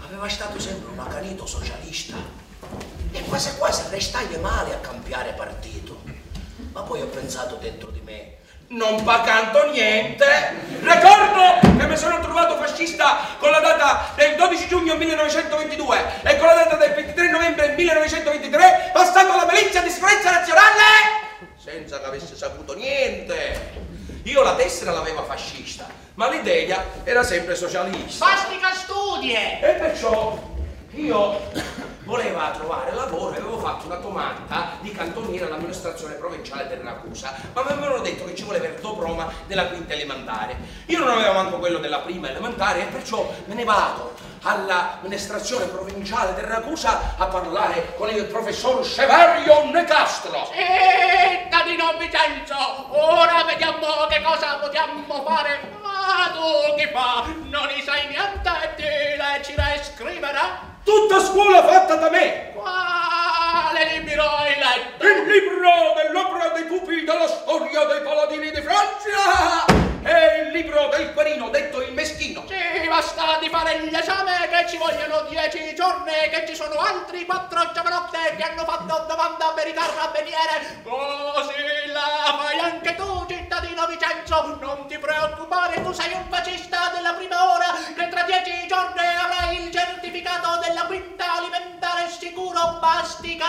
aveva stato sempre un accanito socialista e quasi quasi restai male a cambiare partito. Ma poi ho pensato dentro di me, non pa' canto niente. Ricordo che mi sono trovato fascista con la data del dodici giugno millenovecentoventidue e con la data del ventitré novembre millenovecentoventitré passato alla milizia di sicurezza nazionale senza che avesse saputo niente. Io la tessera l'aveva fascista, ma l'idea era sempre socialista. Fastica studie! E perciò io voleva trovare lavoro e avevo fatto una domanda di cantoniere all'amministrazione provinciale del Ragusa, ma mi avevano detto che ci voleva il diploma della quinta elementare. Io non avevo manco quello della prima elementare e perciò me ne vado all'amministrazione provinciale del Ragusa a parlare con il professor Severio Nicastro. Cittadino Vincenzo, ora vediamo che cosa possiamo fare. Ma tu che fa? Non ne sai niente di leggere e scrivere? Tutta scuola fatta da me! Quale libro hai letto? Il libro dell'opera dei pupi della storia dei paladini di Francia! E il libro del Querino, detto il Meschino! Ci basta di fare l'esame che ci vogliono dieci giorni, che ci sono altri quattro giovanotte che hanno fatto domanda per i carabinieri. Così la fai anche tu, cittadino Vincenzo! Non ti preoccupare, tu sei un fascista della prima ora, che tra dieci giorni avrai il certificato della quinta alimentare sicuro, bastica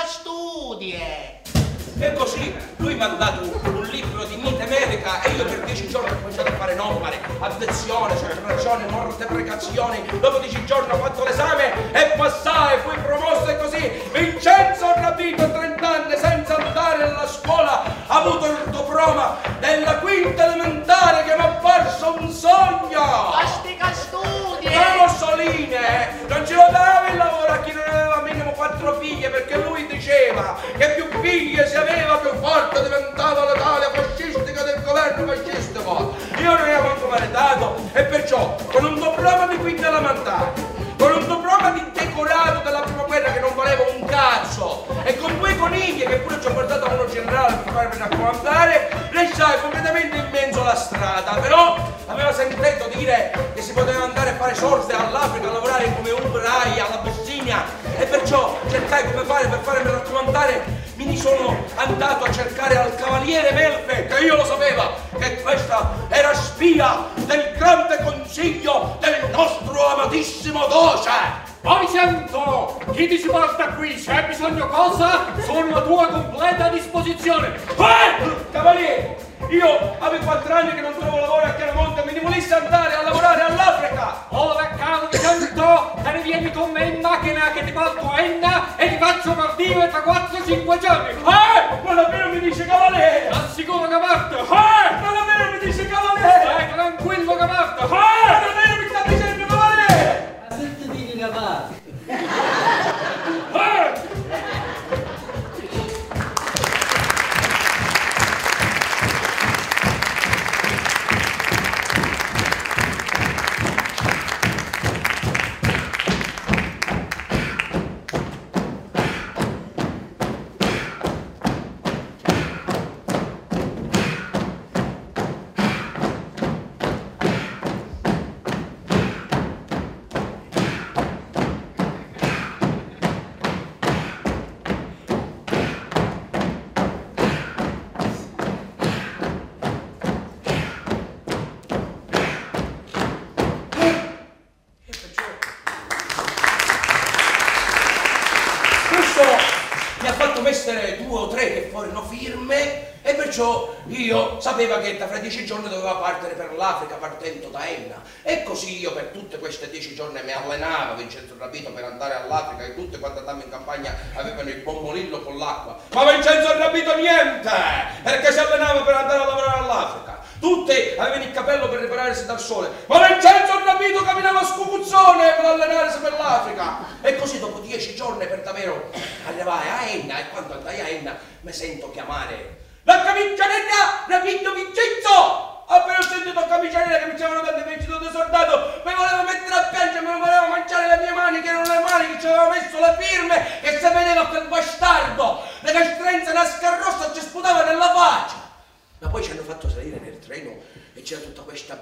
studie! E così lui mi ha dato un libro di mite medica e io per dieci giorni ho cominciato a fare nomare, addezione, celebrazione, moltiplicazioni. Dopo dieci giorni ho fatto l'esame e passai, fui promosso e così. Vincenzo Rapito, trenta anni, senza andare alla scuola, ha avuto il diploma della quinta elementare che mi è apparso un sogno. Bastica studie! Ma Mussolini non ce lo dava il lavoro a chi non aveva minimo quattro figlie, perché lui diceva che più figlie si aveva più forte diventava l'Italia fascistica del governo fascistico. Io non ero manco maritato e perciò con un diploma di quinta elementare, con un diploma di decorato della prima guerra che non valeva un cazzo e con due coniglie che pure ci ho portato a uno generale per farmi raccomandare, restai completamente in mezzo alla strada. Però aveva sentito dire che si poteva andare a fare sorte all'Africa, a lavorare come operai alla Bosnia e perciò cercai come fare per farmi raccomandare. Mi sono andato a cercare al cavaliere Melfe, che io lo sapevo che questa era spia del grande consiglio del nostro amatissimo Doce. Poi sento, chi ti si porta qui? Se hai bisogno cosa? Sono a tua completa disposizione. Eh! Cavaliere, io avevo quattro anni che non trovo lavoro a Chiaramonte e mi ne volessi andare a lavorare all'Africa. Ora, caro Vincenzo, te ne vieni con me in macchina che ti porto a Enna e ti faccio partire tra quattro cinque giorni. Eh! Ma davvero mi dice cavaliere? Assicuro che parto. Eh! Ma davvero mi dice cavaliere? Stai tranquillo che parto. Eh! Ma davvero mi sta dicendo cavaliere? Ma se ti dico che parto. Eh! due o tre che furono firme e perciò io sapevo che tra dieci giorni doveva partire per l'Africa partendo da Enna e così io per tutte queste dieci giorni mi allenavo Vincenzo Rapito per andare all'Africa e tutte quando andavamo in campagna avevano il bombolillo con l'acqua, ma Vincenzo Rapito niente, perché si allenava per andare a lavorare all'Africa. Tutti avevano il capello per ripararsi dal sole, ma Vincenzo Rapito camminava scomuzzone per allenarsi per l'Africa. E così dopo dieci giorni per davvero arrivai a Enna e quando andai a Enna mi sento chiamare la camicciarella Rapito Vincenzo! Appena ho sentito camicciarella che mi dicevano dall'esercito di soldato, mi voleva mettere a piangere, mi voleva mangiare le mie mani, che erano le mani che ci aveva messo le firme, che se vedeva quel bastardo, le castrenze nasca rossa ci sputava nella faccia. Ma poi ci hanno fatto salire nel treno e c'era tutta questa bellissima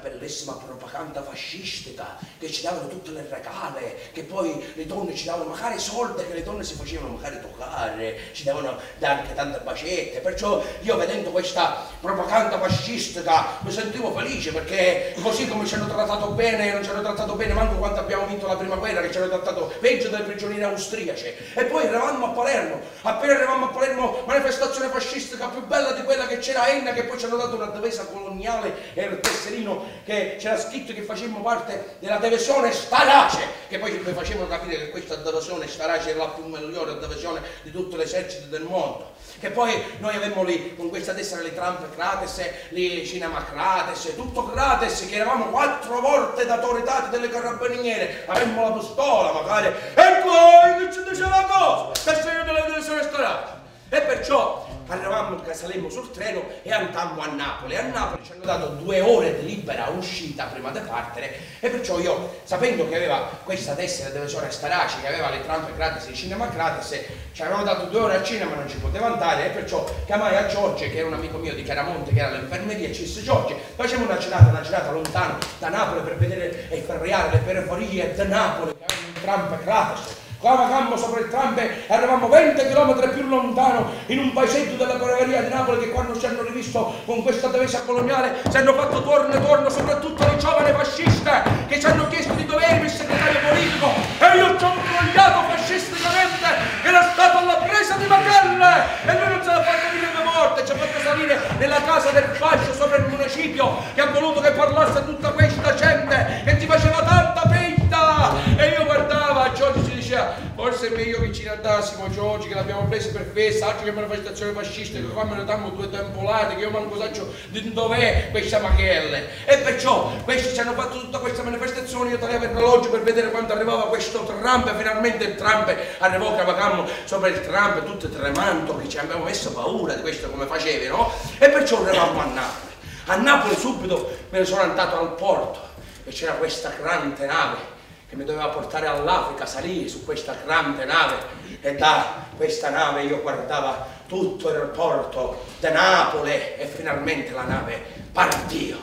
grandissima propaganda fascistica, che ci davano tutte le regale, che poi le donne ci davano magari soldi, che le donne si facevano magari toccare, ci davano anche tante bacette. Perciò io vedendo questa propaganda fascistica mi sentivo felice, perché così come ci hanno trattato bene, non ci hanno trattato bene manco quando abbiamo vinto la prima guerra, che ci hanno trattato peggio dei prigionieri austriaci. E poi eravamo a Palermo, appena eravamo a Palermo, manifestazione fascistica più bella di quella che c'era a Enna, che poi ci hanno dato una divisa coloniale e il tesserino che c'era scritto che facemmo parte della divisione Starace, che poi ci facevano capire che questa divisione Starace era la più migliore divisione di tutto l'esercito del mondo. Che poi noi avevamo lì con questa tessera le Trump Crates, le Cinema Crates, tutto Crates, che eravamo quattro volte datoritate delle carabiniere, avevamo la pistola magari, e poi che ci diceva la cosa, che sei della divisione Starace. E perciò arrivammo, salemmo sul treno e andammo a Napoli. A Napoli ci hanno dato due ore di libera uscita prima di partire, e perciò io, sapendo che aveva questa tessera delle sorelle Starace, che aveva le Trump Crates e i Cinema Crates, ci avevano dato due ore al cinema, non ci poteva andare, e perciò chiamai a Giorgio, che era un amico mio di Chiaramonte, che era all'infermeria, e ci disse: Giorgio, facciamo una girata, una girata lontano da Napoli per vedere e ferriare le periferie di Napoli, che avevano le Trump Crates. Cavalcammo sopra il tram e arrivammo venti chilometri più lontano in un paesetto della periferia di Napoli, che quando ci hanno rivisto con questa divisa coloniale ci hanno fatto torno e torno, soprattutto le giovani fasciste che ci hanno chiesto di dovermi il segretario politico, e io ci ho imbrogliato fascisticamente che era stato alla presa di Magelle, e lui non ce l'ha fatto venire le morte, ci ha fatto salire nella casa del fascio sopra il municipio, che ha voluto che parlasse tutta questa gente che ti faceva tanta penta, e io guardavo a Giorgio, si diceva: forse è meglio che ci andassimo, Giorgio, che l'abbiamo presa per festa, altro che manifestazione fascista, che qua me ne dammo due tempoliate, che io manco saccio di dov'è questa Magelle. E perciò questi ci hanno fatto tutta questa manifestazione, io tagliavo l'orologio per vedere quando arrivava questo Trump, e finalmente il Trump arrivò, cavalcammo sopra il Trump tutti tremando, che ci abbiamo messo paura di questo come facevi, no? E perciò arrivavamo a Napoli. A Napoli subito me ne sono andato al porto, e c'era questa grande nave che mi doveva portare all'Africa. Salì su questa grande nave, e da questa nave io guardavo tutto il porto di Napoli, e finalmente la nave partì.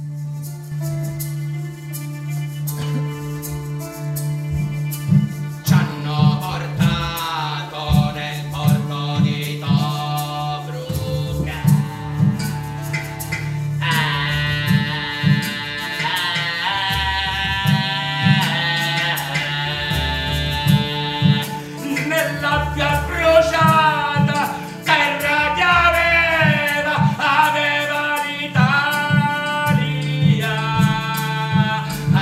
Ci hanno portato nel porto di Tobruk, nell'abbia bruciata, terra che aveva, aveva l'Italia. Ah,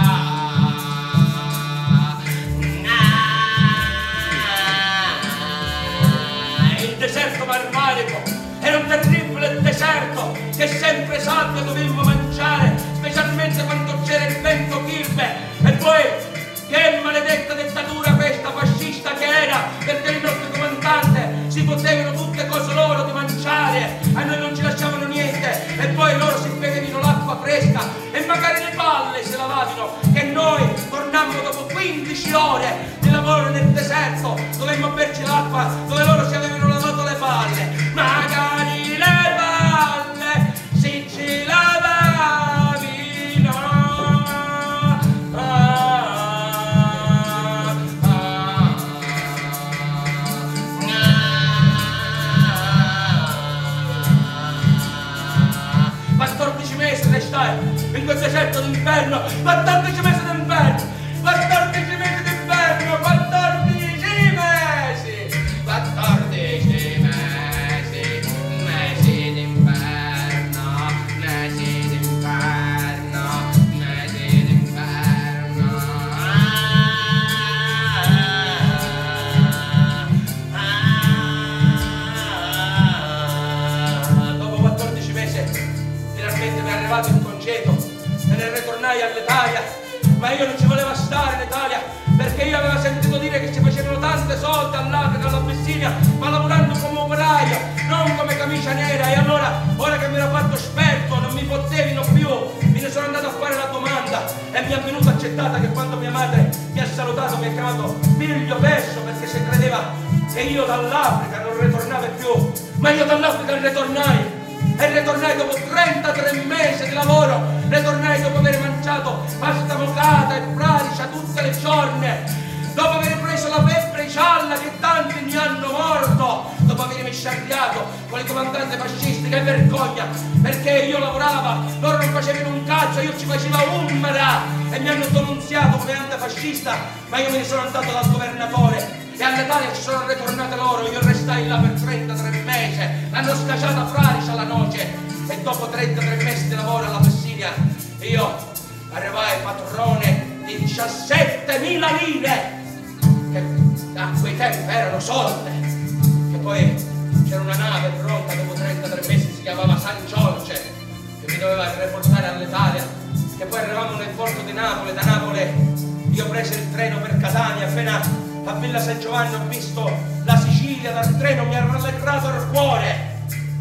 ah, il deserto barbarico era un terribile deserto che sempre salve dovemmo mangiare, specialmente quando c'era il vento Kirbe. E poi che maledetta dettatura questa fascista che era, perché il nostro comandante si potevano tutte cose loro di mangiare, a noi non ci lasciavano niente, e poi loro si bevevano l'acqua fresca e magari le palle si lavavano, che noi tornammo dopo quindici ore di lavoro nel deserto, dovemmo berci l'acqua dove loro si avevano lavato le palle, magari le palle si ci lavavano. quattordici mesi restai in quel deserto d'inverno, quattordici mesi d'inverno, quattordici mesi d'inverno, quattordici mesi, quattordici mesi, mesi d'inverno, mesi d'inverno, mesi d'inverno. Ah, dopo quattordici mesi finalmente mi è arrivato il congedo, me ne ritornai all'Italia, ma io non ci volevo stare in Italia, perché io avevo sentito dire che ci facevano tante soldi all'Africa, all'Abissinia, ma lavorando come operaio, non come camicia nera. E allora, ora che mi ero fatto esperto, non mi potevano più, me ne sono andato a fare la domanda, e mi è venuta accettata che quando mia madre mi ha salutato mi ha chiamato figlio perso, perché si credeva che io dall'Africa non ritornavo più, ma io dall'Africa ritornai. E ritornai dopo trentatré mesi di lavoro, ritornai dopo aver mangiato pasta mocata e fradicia tutte le giorni, dopo aver preso la febbre gialla che tanti mi hanno morto, dopo avermi sciarriato con i comandanti fascisti. Che vergogna, perché io lavorava, loro non facevano un cazzo, io ci facevo umera e mi hanno denunziato come antifascista, ma io me ne sono andato dal governatore e all'Italia ci sono ritornate loro. Io restai là per trentatré mesi, l'hanno scacciata fradicia la noce e dopo trentatré mesi di lavoro alla Messinia io arrivai padrone di diciassettemila lire, che a quei tempi erano soldi, che poi c'era una nave pronta dopo trentatré mesi, si chiamava San Giorgio, che mi doveva riportare all'Italia, che poi arrivavamo nel porto di Napoli. Da Napoli io presi il treno per Catania, appena a Villa San Giovanni ho visto la Sicilia dal treno, mi ha rallegrato il cuore.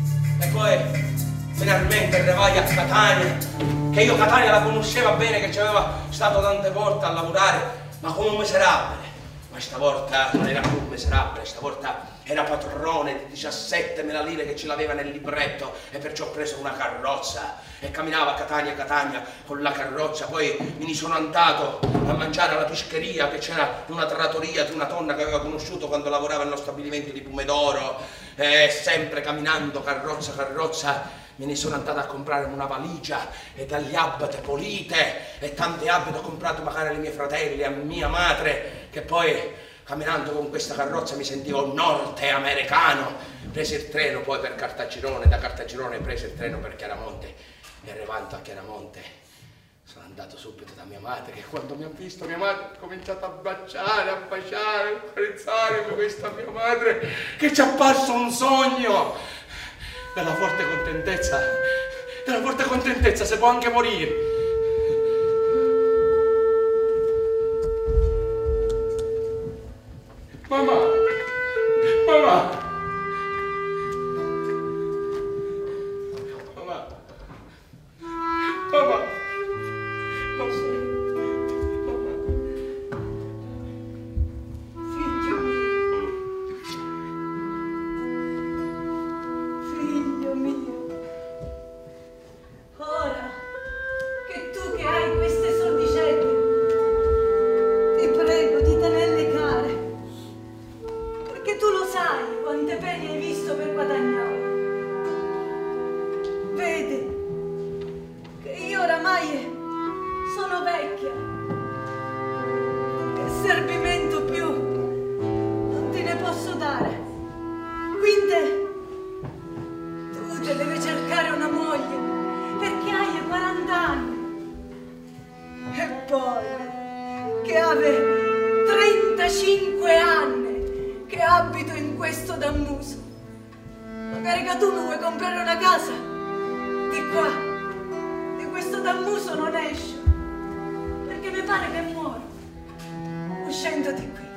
E poi finalmente arrivai a Catania, che io Catania la conoscevo bene, che ci aveva stato tante volte a lavorare, ma come un miserabile. Ma stavolta non era più un miserabile, stavolta era padrone di diciassettemila lire che ce l'aveva nel libretto, e perciò ho preso una carrozza e camminavo a Catania, Catania con la carrozza. Poi me ne sono andato a mangiare alla pischeria, che c'era una trattoria di una donna che aveva conosciuto quando lavorava nello stabilimento di Pomodoro, e sempre camminando carrozza, carrozza, me ne sono andato a comprare una valigia e dagli abiti pulite e tanti abiti ho comprato magari ai miei fratelli, a mia madre, che poi camminando con questa carrozza mi sentivo norteamericano. Presi il treno poi per Cartagirone, da Cartagirone presi il treno per Chiaramonte e arrivando a Chiaramonte sono andato subito da mia madre, che quando mi ha visto mia madre ha cominciato a baciare, a baciare, a accarezzare questa mia madre, che ci è apparso un sogno. Della forte contentezza, della forte contentezza si può anche morire. Mamma, mamma, mamma, mamma, Figlio mio, ora che tu che hai queste soldicelle, ti prego di tenerle care, perché tu lo sai quante pene hai visto per guadagnare. Vedi che io oramai sono vecchia, che servimento più non te ne posso dare, quindi tu te devi cercare una moglie, perché hai quaranta anni. E poi, che ave trentacinque anni che abito in questo dammuso. Magari che tu mi vuoi comprare una casa, di qua, di questo dammuso non esce, perché mi pare che muoro uscendo di qui.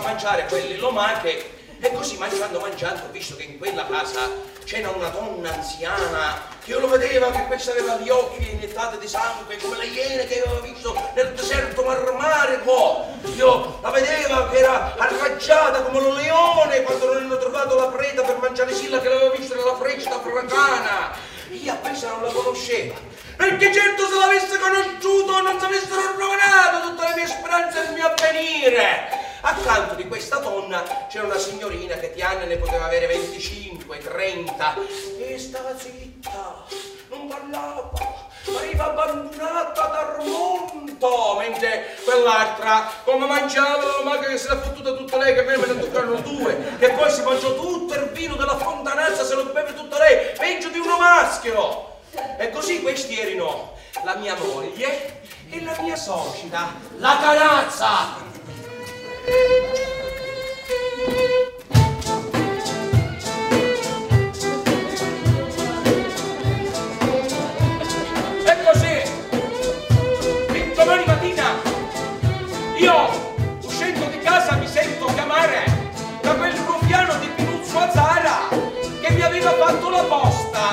mangiare quelli lumache e così mangiando mangiando ho visto che in quella casa c'era una donna anziana che io lo vedevo che questa aveva gli occhi iniettati di sangue come le iene che avevo visto nel deserto marmarico. Io la vedevo che era arraggiata come lo leone quando non hanno trovato la preda per mangiare Silla che l'aveva visto nella freccia fragana. Io a questa non la conoscevo, perché certo se l'avesse conosciuto non si avessero rovinato tutte le mie speranze e il mio avvenire. Accanto di questa donna c'era una signorina che di anni ne poteva avere venticinque, trenta e stava zitta, non parlava, pareva abbandonata dal mondo, mentre quell'altra come mangiava ma che se l'ha fottuta tutta lei, che a me me ne toccarono due, che poi si mangiò tutto il vino della fontanazza, se lo beve tutta lei, peggio di uno maschio. E così questi erano la mia moglie e la mia socita, la Canazza. E così, domani mattina, io uscendo di casa mi sento chiamare da quel ruffiano di Pinuzzo Azzara che mi aveva fatto la posta.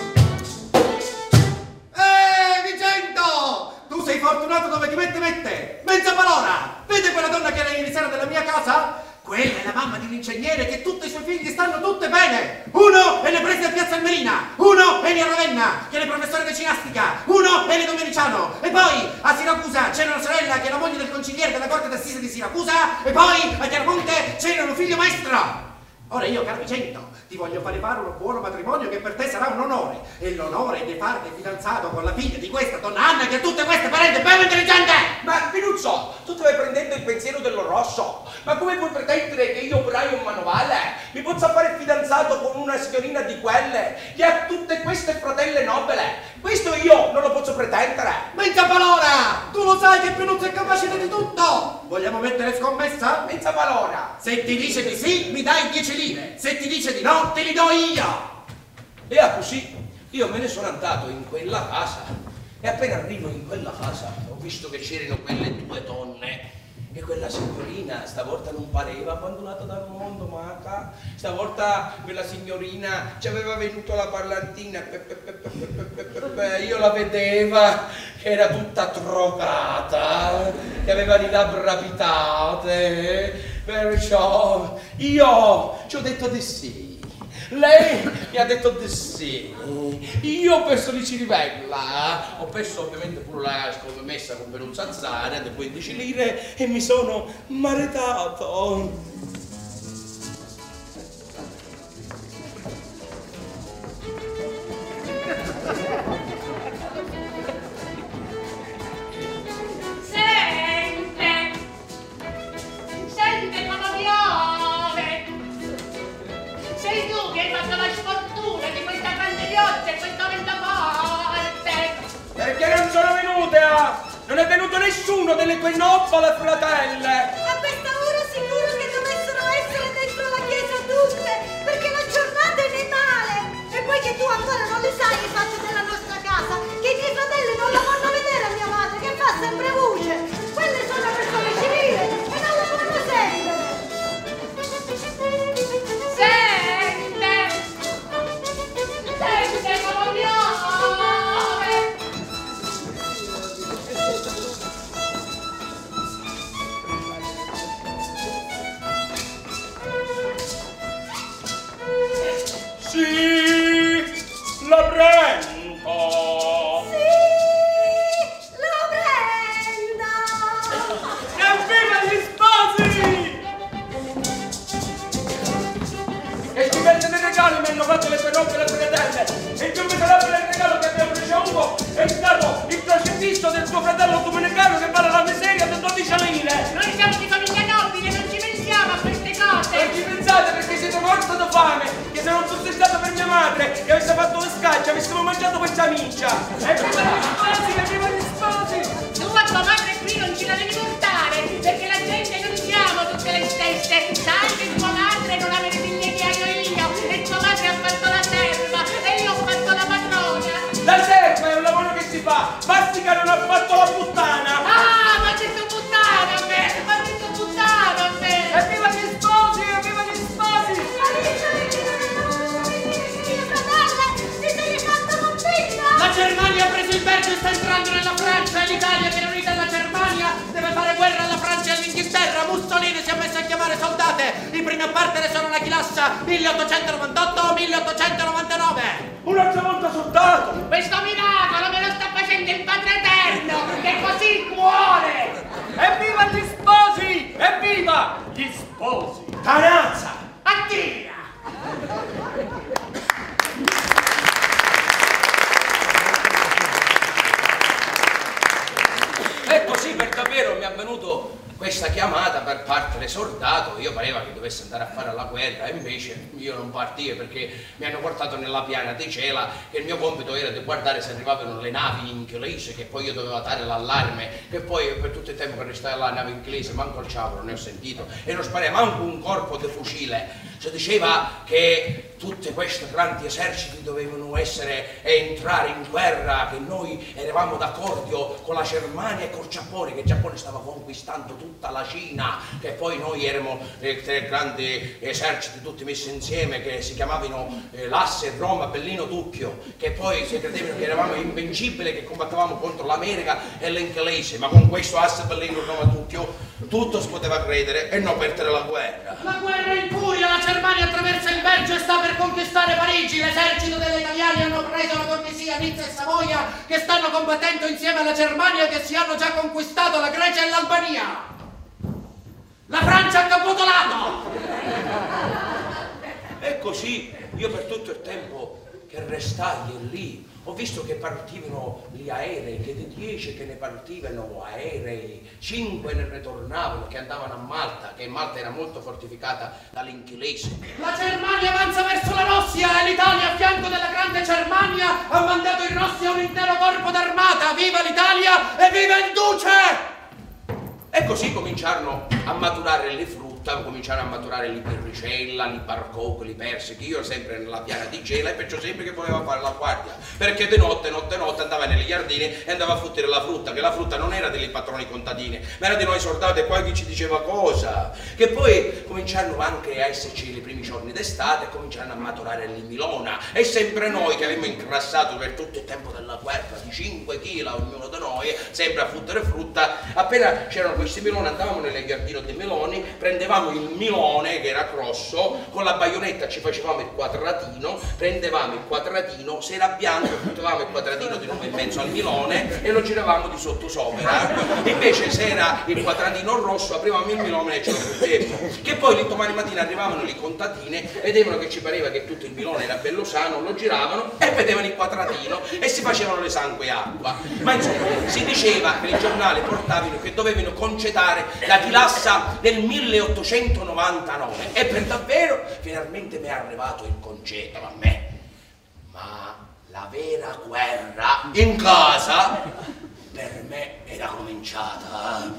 Eeeh, Vicento! Tu sei fortunato dove ti mette mette! Mezza palora! Vede quella donna che era ieri sera della mia casa? Quella è la mamma di un ingegnere che tutti i suoi figli stanno tutte bene! Uno è le prese a Piazza Almerina, uno è in Ravenna, che è il professore di ginnastica, uno è in Domeniciano, e poi a Siracusa c'era una sorella che è la moglie del consigliere della corte d'assise di Siracusa, e poi a Chiaramonte c'era un figlio maestro! Ora io, caro Vicento, ti voglio fare fare un buono matrimonio che per te sarà un onore, e l'onore di farti fidanzato con la figlia di questa donna Anna che ha tutte queste parenti bello intelligente! Ma Pinuzzo, tu stai prendendo il pensiero dello rosso, ma come puoi pretendere che io operaio un manovale mi possa fare fidanzato con una signorina di quelle che ha tutte queste fratelle nobili? Questo io non lo posso pretendere. Mezza palora! Tu lo sai che Pinuzzo è capace di tutto! Vogliamo mettere scommessa? Mezza palora! Se ti dice di sì, mi dai dieci lire, se ti dice di no, te li do io! E ah, così io me ne sono andato in quella casa e appena arrivo in quella casa ho visto che c'erano quelle due donne e quella signorina stavolta non pareva abbandonata dal mondo, maca. Stavolta quella signorina ci aveva venuto la parlantina, pe, pe, pe, pe, pe, pe, pe, pe. Io la vedeva che era tutta drogata, che aveva le labbra abitate, perciò io ci ho detto di sì. Lei mi ha detto di sì. Io ho perso di Cirivella, ho perso ovviamente pure la scommessa con Pinuzzo Azzara di quindici lire e mi sono maritato. Sente, sente come piove. Sei tu che hai fatto la sfortuna di questa grande pioggia e questo vento forte! Perché non sono venute? Ah? Non è venuto nessuno delle tue nobili fratelle! A questa ora sicuro che dovessero essere dentro la chiesa tutte, perché la giornata è di male! E poi che tu ancora non le sai i fatti della nostra casa, che i miei fratelli non la fanno vedere a mia madre, che fa sempre voce! Quelle sono persone civili e non la fanno sempre! Sente! Sente come piove! Sì, la prendo! Sì, lo prendo! Evviva gli sposi! E ci vende dei regali, mi hanno fatto le tue nobili fratelle! E il più miserabile regalo che abbiamo ricevuto è stato il crocifisso del tuo fratello domenicano che vale la miseria di dodici lire! Noi siamo di famiglia nobile, non ci pensiamo a queste cose! Non ci pensate perché siete morti da fame, che se non fosse stato per mia madre che avesse fatto le scacce avessimo mangiato questa mincia! E viva gli sposi, e viva gli sposi! Tu a tua madre qui non ci la devi portare, perché la gente non siamo tutte le stesse! Sai che tua madre non aveva i figli che ho io, e tua madre ha fatto la serva, e io ho fatto la padrona! La serva è un lavoro che si fa, Mastica non ha fatto la puttana! Ah, ma ha detto puttana a me! Ma ha detto puttana a me! E viva state? I primi a partire sono la chilassa milleottocentonovantotto o milleottocentonovantanove. Un'altra volta soldato! Questo miracolo me lo sta facendo il Padre Eterno, che così vuole! Evviva gli sposi! Evviva gli sposi! Tanazza! Addio! E così per davvero mi è avvenuto questa chiamata per parte dell'esordato. Io pareva che dovesse andare a fare la guerra e invece io non partivo perché mi hanno portato nella piana di Cela, che il mio compito era di guardare se arrivavano le navi inglesi, che poi io dovevo dare l'allarme, che poi per tutto il tempo che restai là la nave inglese manco il ciavolo ne ho sentito e non sparava manco un corpo di fucile. Si diceva che tutti questi grandi eserciti dovevano essere e entrare in guerra, che noi eravamo d'accordo con la Germania e col Giappone, che il Giappone stava conquistando tutta la Cina, che poi noi eravamo eh, tre grandi eserciti tutti messi insieme che si chiamavano eh, Lasse, Roma, Bellino, Ducchio, che poi si credevano che eravamo invincibili, che combattavamo contro l'America e l'inglese, ma con questo Asse, Bellino, Roma, Ducchio tutto si poteva credere e non perdere la guerra. La guerra in furia, la Germania attraversa il Belgio e sta per conquistare Parigi. L'esercito degli italiani hanno preso la cortesia Nizza e Savoia, che stanno combattendo insieme alla Germania, che si hanno già conquistato la Grecia e l'Albania. La Francia ha capitolato! E così io per tutto il tempo che restai lì ho visto che partivano gli aerei, che di dieci che ne partivano aerei, cinque ne ritornavano, che andavano a Malta, che Malta era molto fortificata dall'inglese. La Germania avanza verso la Russia e l'Italia a fianco della grande Germania ha mandato in Russia un intero corpo d'armata. Viva l'Italia e viva il Duce! E così cominciarono a maturare le frutta, cominciarono a maturare l'iperricella, l'ibarcocco, i persichi. Io sempre nella piana di Gela e perciò sempre che voleva fare la guardia, perché di notte, notte, notte andava nelle giardini e andava a fottere la frutta, che la frutta non era dei patroni contadini, ma era di noi soldati, e poi chi ci diceva cosa. Che poi cominciarono anche a esserci i primi giorni d'estate e cominciarono a maturare l'imilona, e sempre noi che avevamo incrassato per tutto il tempo della guerra di cinque chili ognuno di noi, sempre a fottere frutta, appena c'erano questi meloni andavamo nelle giardini dei meloni, prendevamo il milone che era grosso, con la baionetta ci facevamo il quadratino, prendevamo il quadratino, se era bianco buttavamo il quadratino di nuovo in mezzo al milone e lo giravamo di sotto sopra. Invece se era il quadratino rosso aprivamo il milone e ce lo buttavamo. Che poi lì domani mattina arrivavano le contadine, vedevano che ci pareva che tutto il milone era bello sano, lo giravano e vedevano il quadratino e si facevano le sangue e acqua. Ma insomma si diceva che i giornali portavano che dovevano concedere la chilassa del milleottocentonovantanove e per davvero finalmente mi è arrivato il congedo a me. Ma la vera guerra in casa per me era cominciata.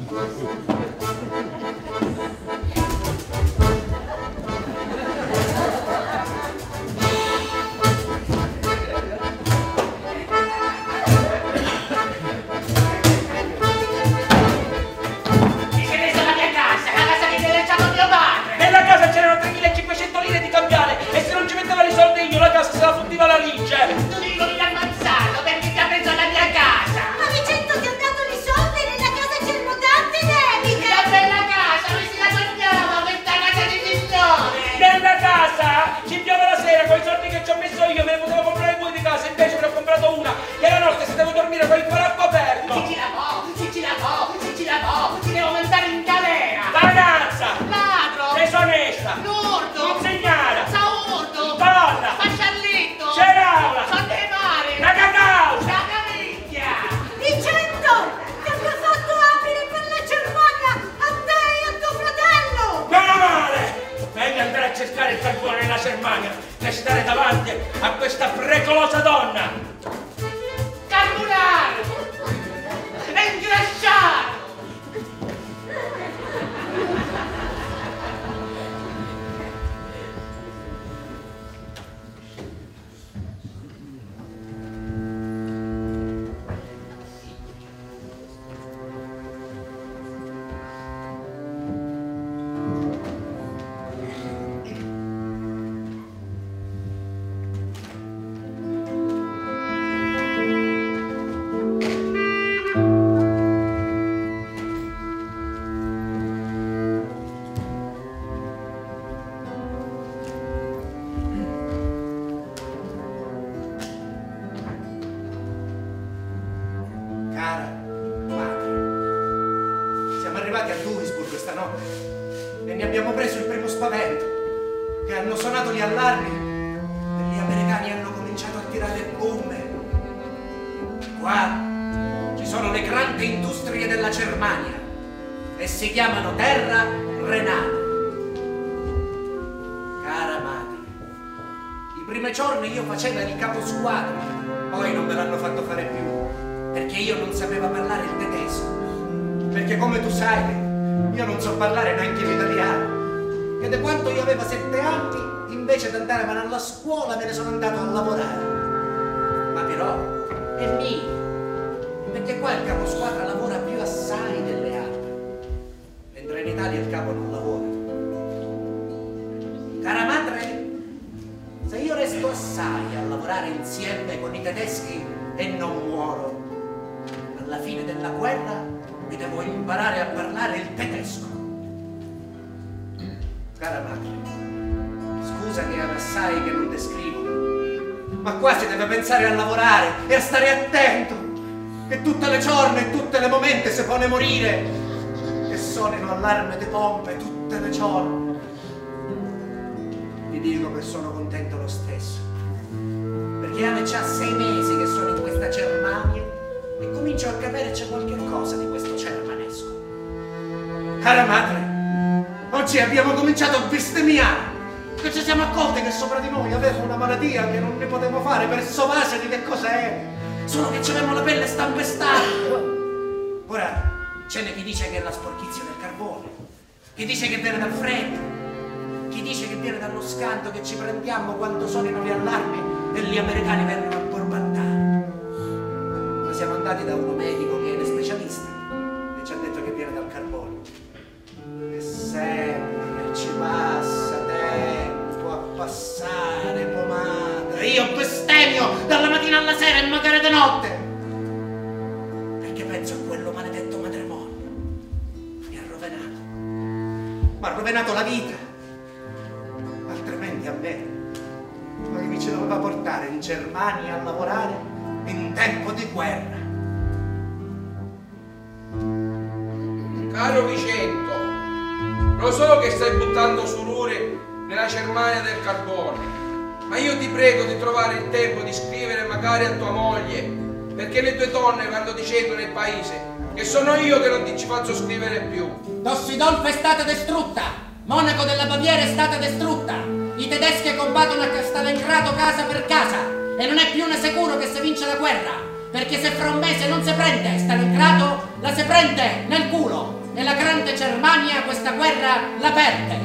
Nella casa c'erano tremilacinquecento lire di cambiale e se non ci metteva i soldi io la casa se la fondiva la lince. Tu dico mi l'ha ammazzato perché ti ha preso la mia casa. Ma Vincenzo ti ha dato i soldi, nella casa c'erano tante debite. La bella casa, noi si la sognava, questa casa di signore. Nella casa ci piove la sera con i soldi che ci ho messo io, me ne potevo comprare due di casa, invece me ne ho comprato una che la notte se devo dormire con il paraco aperto. Si ci lavò, si ci lavò, si ci lavò, si devo mandare in galera. Ragazza! Ladro! Desonesta! L'urto! Consegnara! Saurto! Palla! Fascialletto! Ceraula! Sonde mare! La cacao! La caviglia! Vincenzo, ti hanno fatto abile per la Germania, a te e a tuo fratello. Meno male! Meglio andare a cercare il carbone nella Germania che stare davanti a questa pericolosa donna! Carbonaro! E ingrasciato! spavento, che hanno suonato gli allarmi e gli americani hanno cominciato a tirare bombe. Qua ci sono le grandi industrie della Germania e si chiamano terra renata. Cara madre, i primi giorni io facevo il capo squadra, poi non me l'hanno fatto fare più, perché io non sapevo parlare il tedesco. Perché come tu sai, io non so parlare neanche l'italiano. E da quando io avevo sette anni, invece di andare alla scuola, me ne sono andato a lavorare. Ma però è mio, perché qua il capo squadra lavora più assai delle altre, mentre in Italia il capo non lavora. Cara madre, se io resto assai a lavorare insieme con i tedeschi e non muoro, alla fine della guerra mi devo imparare a parlare il tedesco. Cara madre, scusa che è assai che non te scrivo, ma qua si deve pensare a lavorare e a stare attento, che tutte le giorni e tutte le momente si pone morire, che suonino allarme di pompe tutte le giorni. Vi dico che sono contento lo stesso, perché hanno già sei mesi che sono in questa Germania e comincio a capire c'è qualche cosa di questo germanesco. Cara madre, oggi abbiamo cominciato a bestemmiare, che ci siamo accorti che sopra di noi aveva una malattia che non ne potevo fare per sovase di che cosa è, solo che avevamo la pelle stampestata. Ora ce n'è chi dice che è la sporchizia del carbone, chi dice che viene dal freddo, chi dice che viene dallo scanto che ci prendiamo quando suonano gli allarmi e gli americani vengono a borbattare. Ma siamo andati da uno medico che è uno specialista e ci ha detto che viene dal carbone. E sempre ci passa tempo a passare pomata. Io bestemmio dalla mattina alla sera e magari di notte, perché penso a quello maledetto matrimonio. Mi ha rovinato. Mi ha rovinato la vita. Altrimenti a me, ma che mi ci doveva portare in Germania a lavorare in tempo di guerra. Caro Vicento, lo so che stai buttando sulure nella Germania del carbone, ma io ti prego di trovare il tempo di scrivere magari a tua moglie, perché le tue donne vanno dicendo nel paese che sono io che non ti ci faccio scrivere più. Dusseldorf è stata distrutta, Monaco della Baviera è stata distrutta, i tedeschi combattono a Stalingrado casa per casa e non è più ne sicuro che si vince la guerra, perché se fra un mese non si prende Stalingrado, la si prende nel culo e la grande Germania questa guerra la perde.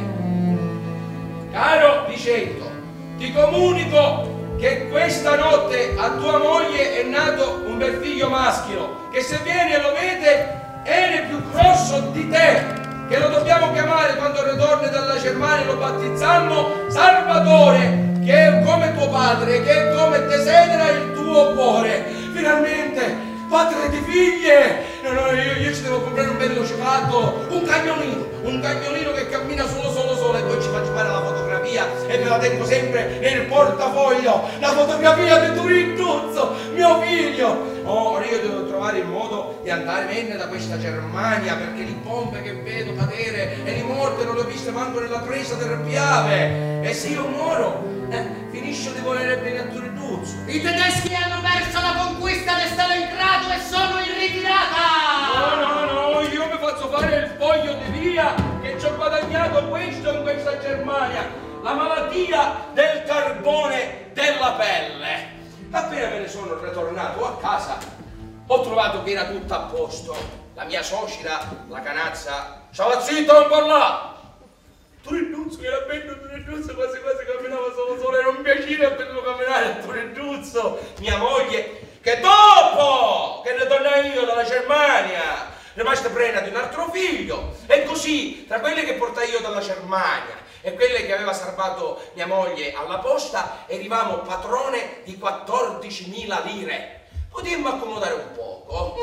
Caro Vicento, ti comunico che questa notte a tua moglie è nato un bel figlio maschio, che se vieni e lo vede è il più grosso di te, che lo dobbiamo chiamare quando ritorni dalla Germania, lo battezzammo Salvatore, che è come tuo padre, che è come desidera il tuo cuore. Finalmente, padre di figlie! No, no, io, io ci devo comprare un bello cioccato, un cagnolino, un cagnolino che cammina solo, solo, solo, e poi ci faccio fare la fotografia e me la tengo sempre nel portafoglio, la fotografia di Turintuzzo, mio figlio! Oh, io devo trovare il modo di andarmene da questa Germania, perché le bombe che vedo cadere e le morte non le ho viste manco nella presa del Piave. E se io muoro, eh, finisco di volere bene a Turintuzzo. I tedeschi hanno perso la conquista di Stalingrado e sono in ritirata! No, no, no, io mi faccio fare il foglio di via che ci ho guadagnato questo in questa Germania, la malattia del carbone della pelle. Appena me ne sono ritornato a casa, ho trovato che era tutto a posto. La mia suocera, la canazza, stava zitto, non parlava. Turintuzzo, che era bello Turintuzzo, quasi quasi camminava solo solo, era un piacere bello camminare a Turintuzzo. Mia moglie, che dopo che ne tornai io dalla Germania, rimasta prena di un altro figlio, e così tra quelle che portai io dalla Germania e quelle che aveva salvato mia moglie alla posta, arrivavamo padrone di quattordicimila lire. Potremmo accomodare un poco.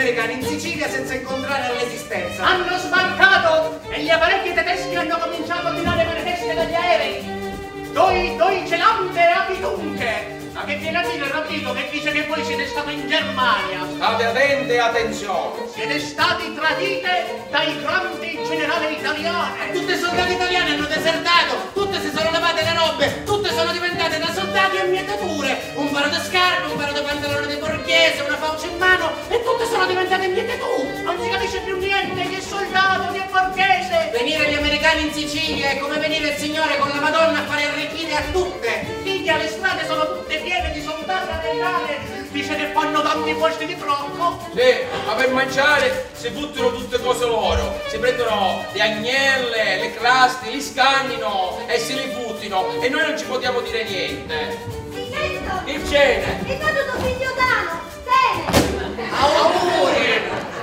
americani in Sicilia senza incontrare l'esistenza. Hanno sbarcato e gli apparecchi tedeschi hanno cominciato a tirare manifeste dagli aerei. Doi, doi celante e abitudunque. Ma che viene a dire Rapito che dice che voi siete stati in Germania? State attenti e attenzione. Siete stati tradite dai grandi generali italiani. Tutte soldati italiani hanno desertato, tutte si sono levate le robe, tutte sono diventate da soldati a mietiture. Un paro di scarpe, un paro di pantalone di borghese, una fauce in mano e tutte sono diventate mietiture. Non si capisce più niente, chi è soldato, chi è borghese. Venire gli americani in Sicilia è come venire il Signore con la Madonna a fare arricchire a tutte. Figlia, le strade sono tutte piene di soldati americani. Dice che fanno tanti posti di frocco. Sì, ma per mangiare si buttano tutte cose loro. Si prendono le agnelle, le crasti, li scannino e si li buttino. E noi non ci possiamo dire niente. Vincenzo! Il cene! È stato tuo figlio Dano! Bene! Auguri!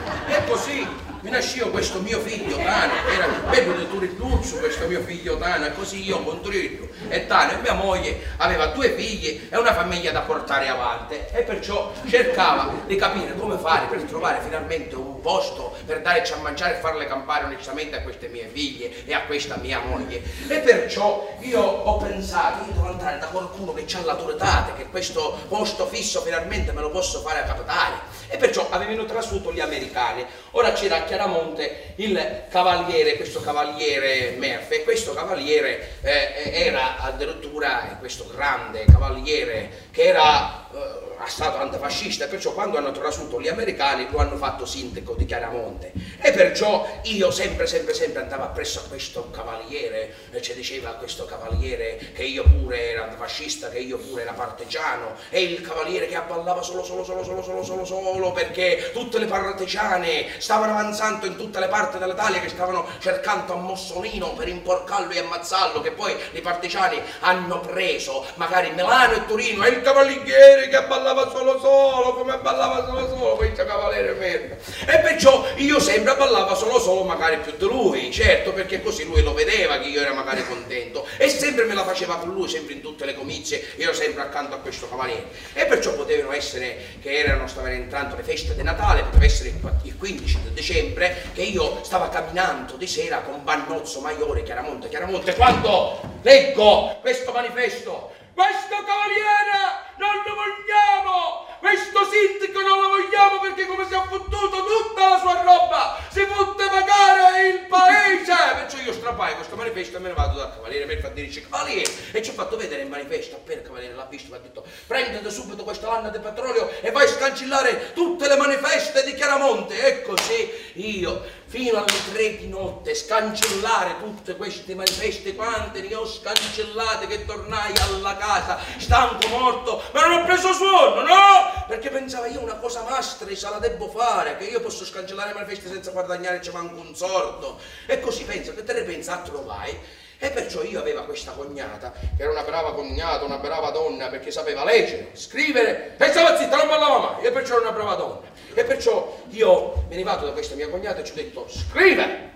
E così mi nasceva questo mio figlio Tano, era bello di Turittuzzo, questo mio figlio Tano, e così io con Turitto e Tano e mia moglie aveva due figli e una famiglia da portare avanti, e perciò cercava di capire come fare per trovare finalmente un posto per darci a mangiare e farle campare onestamente a queste mie figlie e a questa mia moglie. E perciò io ho pensato, io devo andare da qualcuno che c'ha l'autorità, che questo posto fisso finalmente me lo posso fare capitare. E perciò avevano trasfuto gli americani. Ora c'era a Chiaramonte il cavaliere, questo cavaliere Murphy, e questo cavaliere eh, era addirittura questo grande cavaliere che era eh, stato antifascista, e perciò quando hanno trasfuto gli americani lo hanno fatto sindaco di Chiaramonte. E perciò io sempre sempre sempre andavo appresso a questo cavaliere e ci diceva a questo cavaliere che io pure ero antifascista, che io pure ero partigiano, e il cavaliere che abballava solo solo solo solo solo solo solo perché tutte le partigiane stavano avanzando in tutte le parti dell'Italia, che stavano cercando a Mussolino per imporcarlo e ammazzarlo, che poi i partigiani hanno preso magari Milano e Torino, e il cavaliere che ballava solo solo come ballava solo solo questo cavaliere merda. E perciò io sempre ballava solo solo, magari più di lui, certo, perché così lui lo vedeva che io ero magari contento, e sempre me la faceva con lui, sempre in tutte le comizie io ero sempre accanto a questo cavaliere. E perciò potevano essere che erano, stavano entrando le feste di Natale, poteva essere il quindici di dicembre, che io stavo camminando di sera con Bannozzo Maiore Chiaramonte Chiaramonte quando leggo questo manifesto: questo cavaliere non lo vogliamo, questo sindaco non lo vogliamo perché come si è fottuto tutta la sua roba, si fotte pagare il paese. Perciò io strappai questo manifesto e me ne vado dal cavaliere per dirci: cavaliere, e ci ho fatto vedere il manifesto. Appena il cavaliere l'ha visto mi ha detto: prendete subito questa lanna di petrolio e vai a scancellare tutte le manifeste di Chiaramonte. E così io fino alle tre di notte scancellare tutte queste manifeste, quante ne ho scancellate, che tornai alla casa stanco morto, ma non ho preso suono, no? Perché pensavo io una cosa mastrisa la devo fare, che io posso scancellare le manifeste senza guadagnare c'è manco un sordo. E così penso, che te ne pensa a trovai. E perciò io avevo questa cognata, che era una brava cognata, una brava donna, perché sapeva leggere, scrivere, e stava zitta, non parlava mai, e perciò era una brava donna. E perciò io me ne vado da questa mia cognata e ci ho detto: scrive!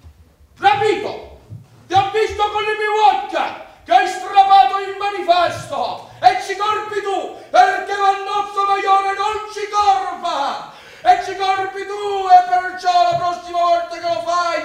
Rapito! Ti ho visto con le mie occhi che hai strappato il manifesto, e ci corpi tu, perché Bannozzo Maiore non ci corpa! E ci corpi tu, e perciò la prossima volta che lo fai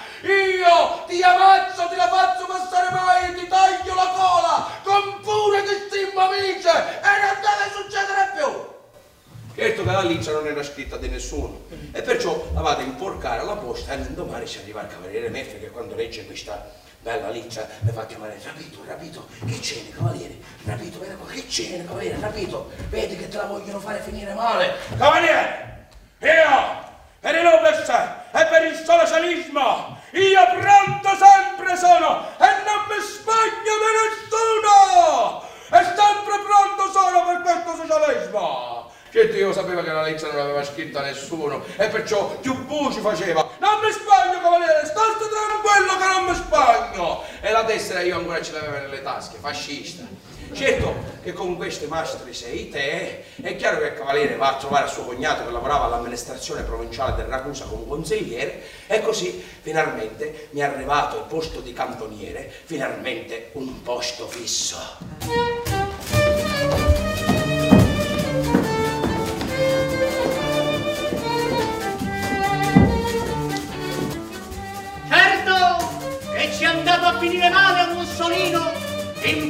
io ti ammazzo, ti la faccio passare mai, ti taglio la cola con pure che stiamo amici, e non deve succedere più. Certo che la lizza non era scritta di nessuno, e perciò la vado a imporcare alla posta, e domani si arriva il cavaliere Murphy, che quando legge questa bella lizza mi fa chiamare: Rapito, Rapito, che c'è, cavaliere? Rapito, vedi qua, che c'è, cavaliere? Rapito, vedi che te la vogliono fare finire male. Cavaliere, io per i Lupus e per il socialismo io pronto sempre sono, e non mi spagno di nessuno, e sempre pronto sono per questo socialismo. Certo, io sapevo che la lezza non aveva scritta nessuno, e perciò più buci faceva: non mi spagno, cavaliere, state tranquillo che non mi spagno. E la tessera io ancora ce l'avevo nelle tasche, fascista. Certo che con queste mastre sei te, è chiaro che il cavaliere va a trovare il suo cognato che lavorava all'amministrazione provinciale del Ragusa come consigliere, e così finalmente mi è arrivato il posto di cantoniere, finalmente un posto fisso.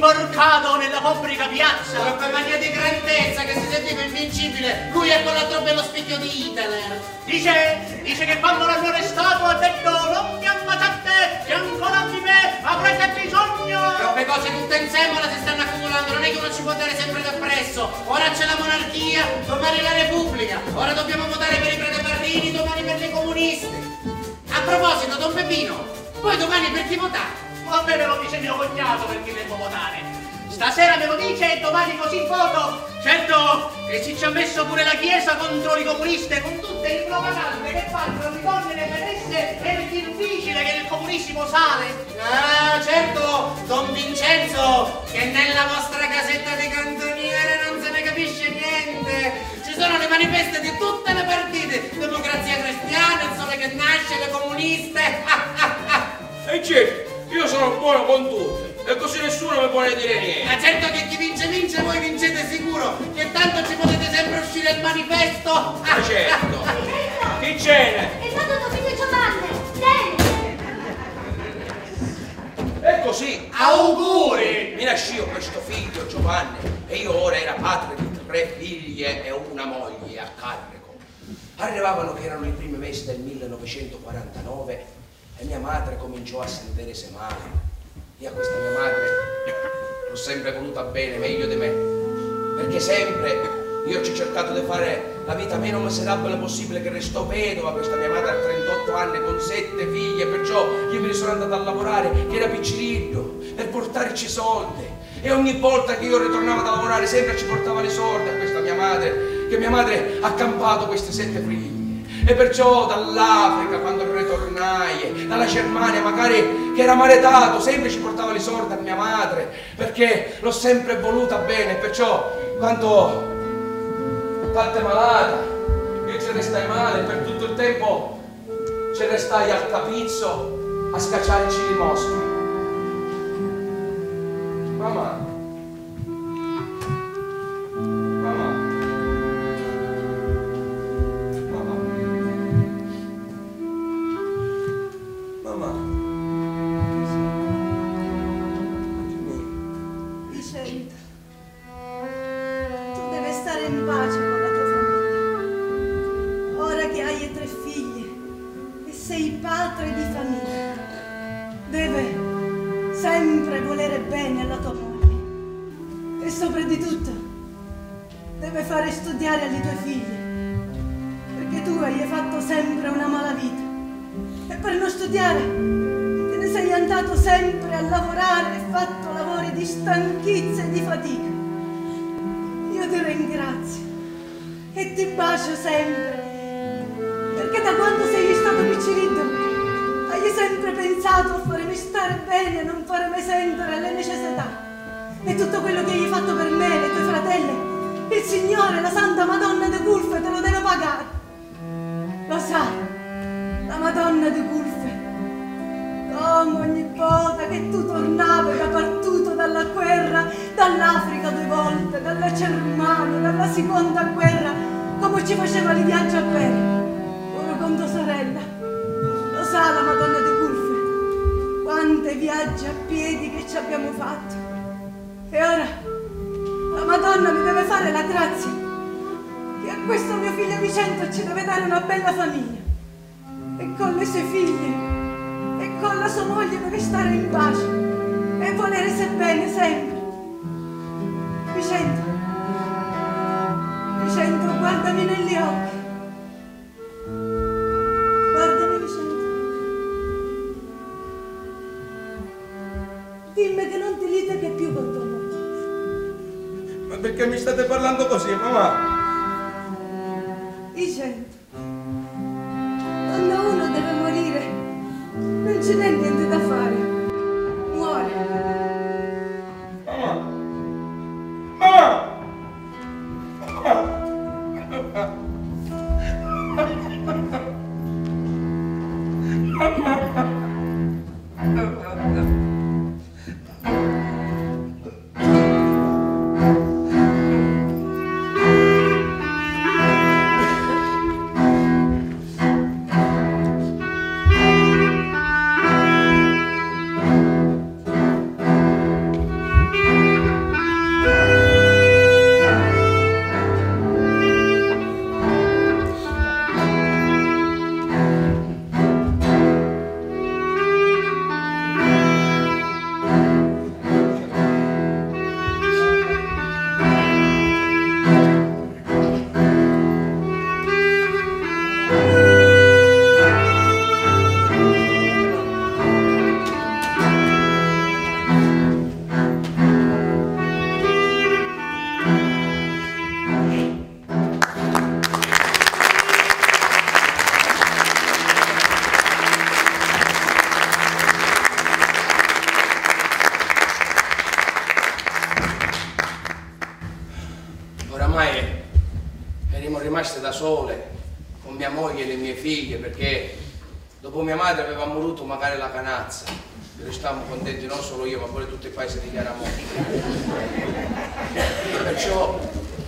imbarcato nella pubblica piazza. Troppa mania di grandezza che si sentiva invincibile. Lui è quell'altro bello spicchio di Hitler. Dice, dice che quando l'hanno arrestato ha detto non mi ammazzate, che ancora di me avrete bisogno. Troppe cose tutte insieme ora si stanno accumulando, non è che uno ci può dare sempre da presso. Ora c'è la monarchia, domani la repubblica, ora dobbiamo votare per i predepartini, domani per i comunisti. A proposito, Don Peppino, poi domani per chi votare? A me me lo dice mio cognato per chi devo votare. Stasera me lo dice e domani così voto. Certo che si ci ha messo pure la Chiesa contro i comunisti, con tutte le propagande che fanno di donne le benesse, è difficile che il comunismo sale. Ah, certo, Don Vincenzo, che nella vostra casetta di cantoniere non se ne capisce niente. Ci sono le manifeste di tutte le partite, Democrazia Cristiana, il Sole che Nasce, le comuniste. E certo, io sono buono con tutti. E così nessuno mi può dire niente. Ma certo che chi vince vince, voi vincete sicuro, che tanto ci potete sempre uscire il manifesto. Ma certo. Chi c'è? È stato tuo figlio Giovanni. Vieni. E così. Auguri! Mi nascio questo figlio Giovanni e io ora era padre di tre figlie e una moglie a carico. Arrivavano che erano i primi mesi del millenovecentoquarantanove e mia madre cominciò a sentirsi male. Io a questa mia madre l'ho sempre voluta bene, meglio di me, perché sempre io ci ho cercato di fare la vita meno miserabile possibile, che restò vedova. Questa mia madre ha trentotto anni con sette figlie, perciò io me ne sono andato a lavorare, che era piccirillo, per portarci soldi. E ogni volta che io ritornavo da lavorare sempre ci portava le soldi a questa mia madre, che mia madre ha campato queste sette figlie. E perciò dall'Africa, quando ritornai, dalla Germania, magari che era maretato, sempre ci portava le sordi a mia madre, perché l'ho sempre voluta bene. Perciò quando tante malata, io ci restai male, per tutto il tempo ci restai al capizzo a scacciare i cili moschi. Mamma, mamma. Vicente, tu devi stare in pace con la tua famiglia. Ora che hai tre figlie e sei padre di famiglia, deve sempre volere bene alla tua moglie e soprattutto deve fare studiare alle tue figlie, perché tu hai fatto sempre una malavita e per non studiare te ne sei andato sempre a lavorare e fatto lavori di stanchezza e di fatica. Io ti ringrazio e ti bacio sempre, perché da quando sei stato piccirito hai sempre pensato a farmi stare bene e non farmi sentire le necessità. E tutto quello che hai fatto per me e le tue fratelle, il Signore, la Santa Madonna di Gulfe te lo deve pagare. Lo sai, la Madonna di Gulfe, come ogni volta che tu tornavi da partuto dalla guerra, dall'Africa due volte, dalla Germania, dalla seconda guerra, come ci faceva i viaggi a bere, ora con tua sorella. Lo sa la Madonna di Gulfe, quanti viaggi a piedi che ci abbiamo fatto. E ora la Madonna mi deve fare la grazia che a questo mio figlio Vicente ci deve dare una bella famiglia, e con le sue figlie e con la sua moglie deve stare in pace e volersi bene sempre. Vicente, Vicente, guardami negli occhi. Guardami, Vicente. Dimmi che non ti litighi più con tua moglie. Ma perché mi state parlando così, mamma? Vicente, quando uno deve morire non ce n'è niente da fare. Muore. Mamma! Mamma! sole, con mia moglie e le mie figlie, perché dopo mia madre avevamo voluto magari la canazza. Restavamo contenti non solo io, ma pure tutto il paese di Chiaramonte. Perciò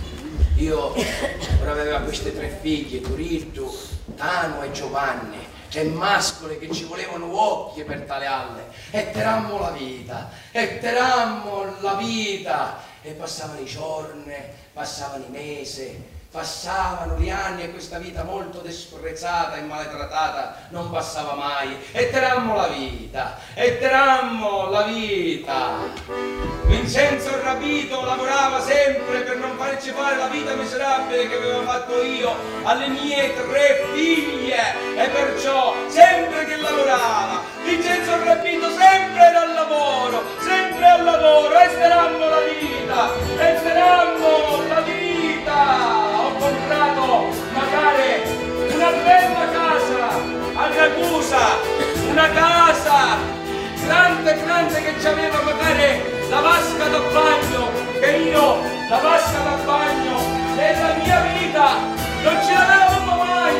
io ora avevo queste tre figlie, Turiddu, Tano e Giovanni, tre mascole che ci volevano occhi per tale alle. E terammo la vita, e terammo la vita. E passavano i giorni, passavano i mesi, passavano gli anni e questa vita molto disprezzata e maltrattata non passava mai. E terammo la vita, e terammo la vita. Vincenzo il rapito lavorava sempre per non farci fare la vita miserabile che avevo fatto io alle mie tre figlie, e perciò sempre che lavorava Vincenzo il rapito sempre era al lavoro, sempre al lavoro. E terammo la vita, e terammo la vita. Ho comprato magari una bella casa a Ragusa, una casa grande grande che ci aveva magari la vasca da bagno, che io la vasca da bagno nella mia vita non ce l'avevamo mai.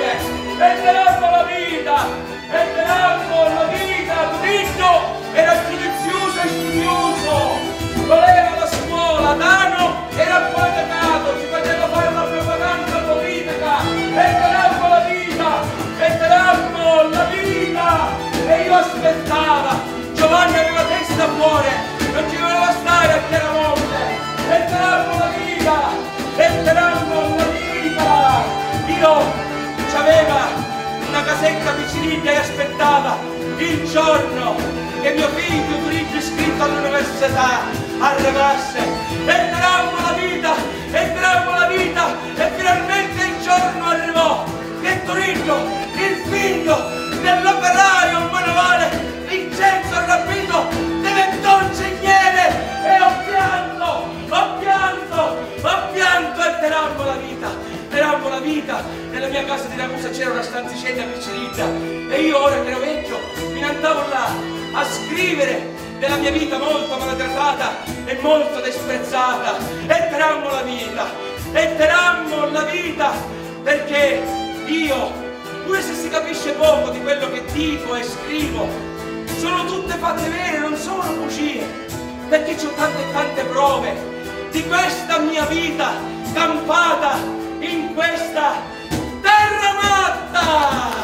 E terammo la vita, e terammo la vita. Turiddu era giudizioso e studioso, voleva la scuola. Tano era apotecato, ci faceva fare la propaganda politica. E terammo la vita, e terammo la vita. E io aspettava. Giovanni aveva testa a cuore, non ci voleva stare a Chiaramonte. E terammo la vita, e terammo la vita. Io c'aveva una casetta vicinina e aspettava il giorno che mio figlio Turiddu, iscritto all'università, arrivasse. E terammo la vita, e terammo la vita. E finalmente il giorno arrivò che Turiddu, il figlio dell'operaio manovale Vincenzo il rapito, diventò ingegnere. E ho pianto, ho pianto, ho pianto. E terammo la vita, terammo la vita. Nella mia casa di Ragusa c'era una stanzicella piccolina e io ora che ero vecchio mi andavo là a scrivere della mia vita molto maltrattata e molto disprezzata. E terammo la vita, e terammo la vita, perché io, pure se si capisce poco di quello che dico e scrivo, sono tutte fatte vere, non sono bugie, perché c'ho tante e tante prove di questa mia vita campata in questa terra matta.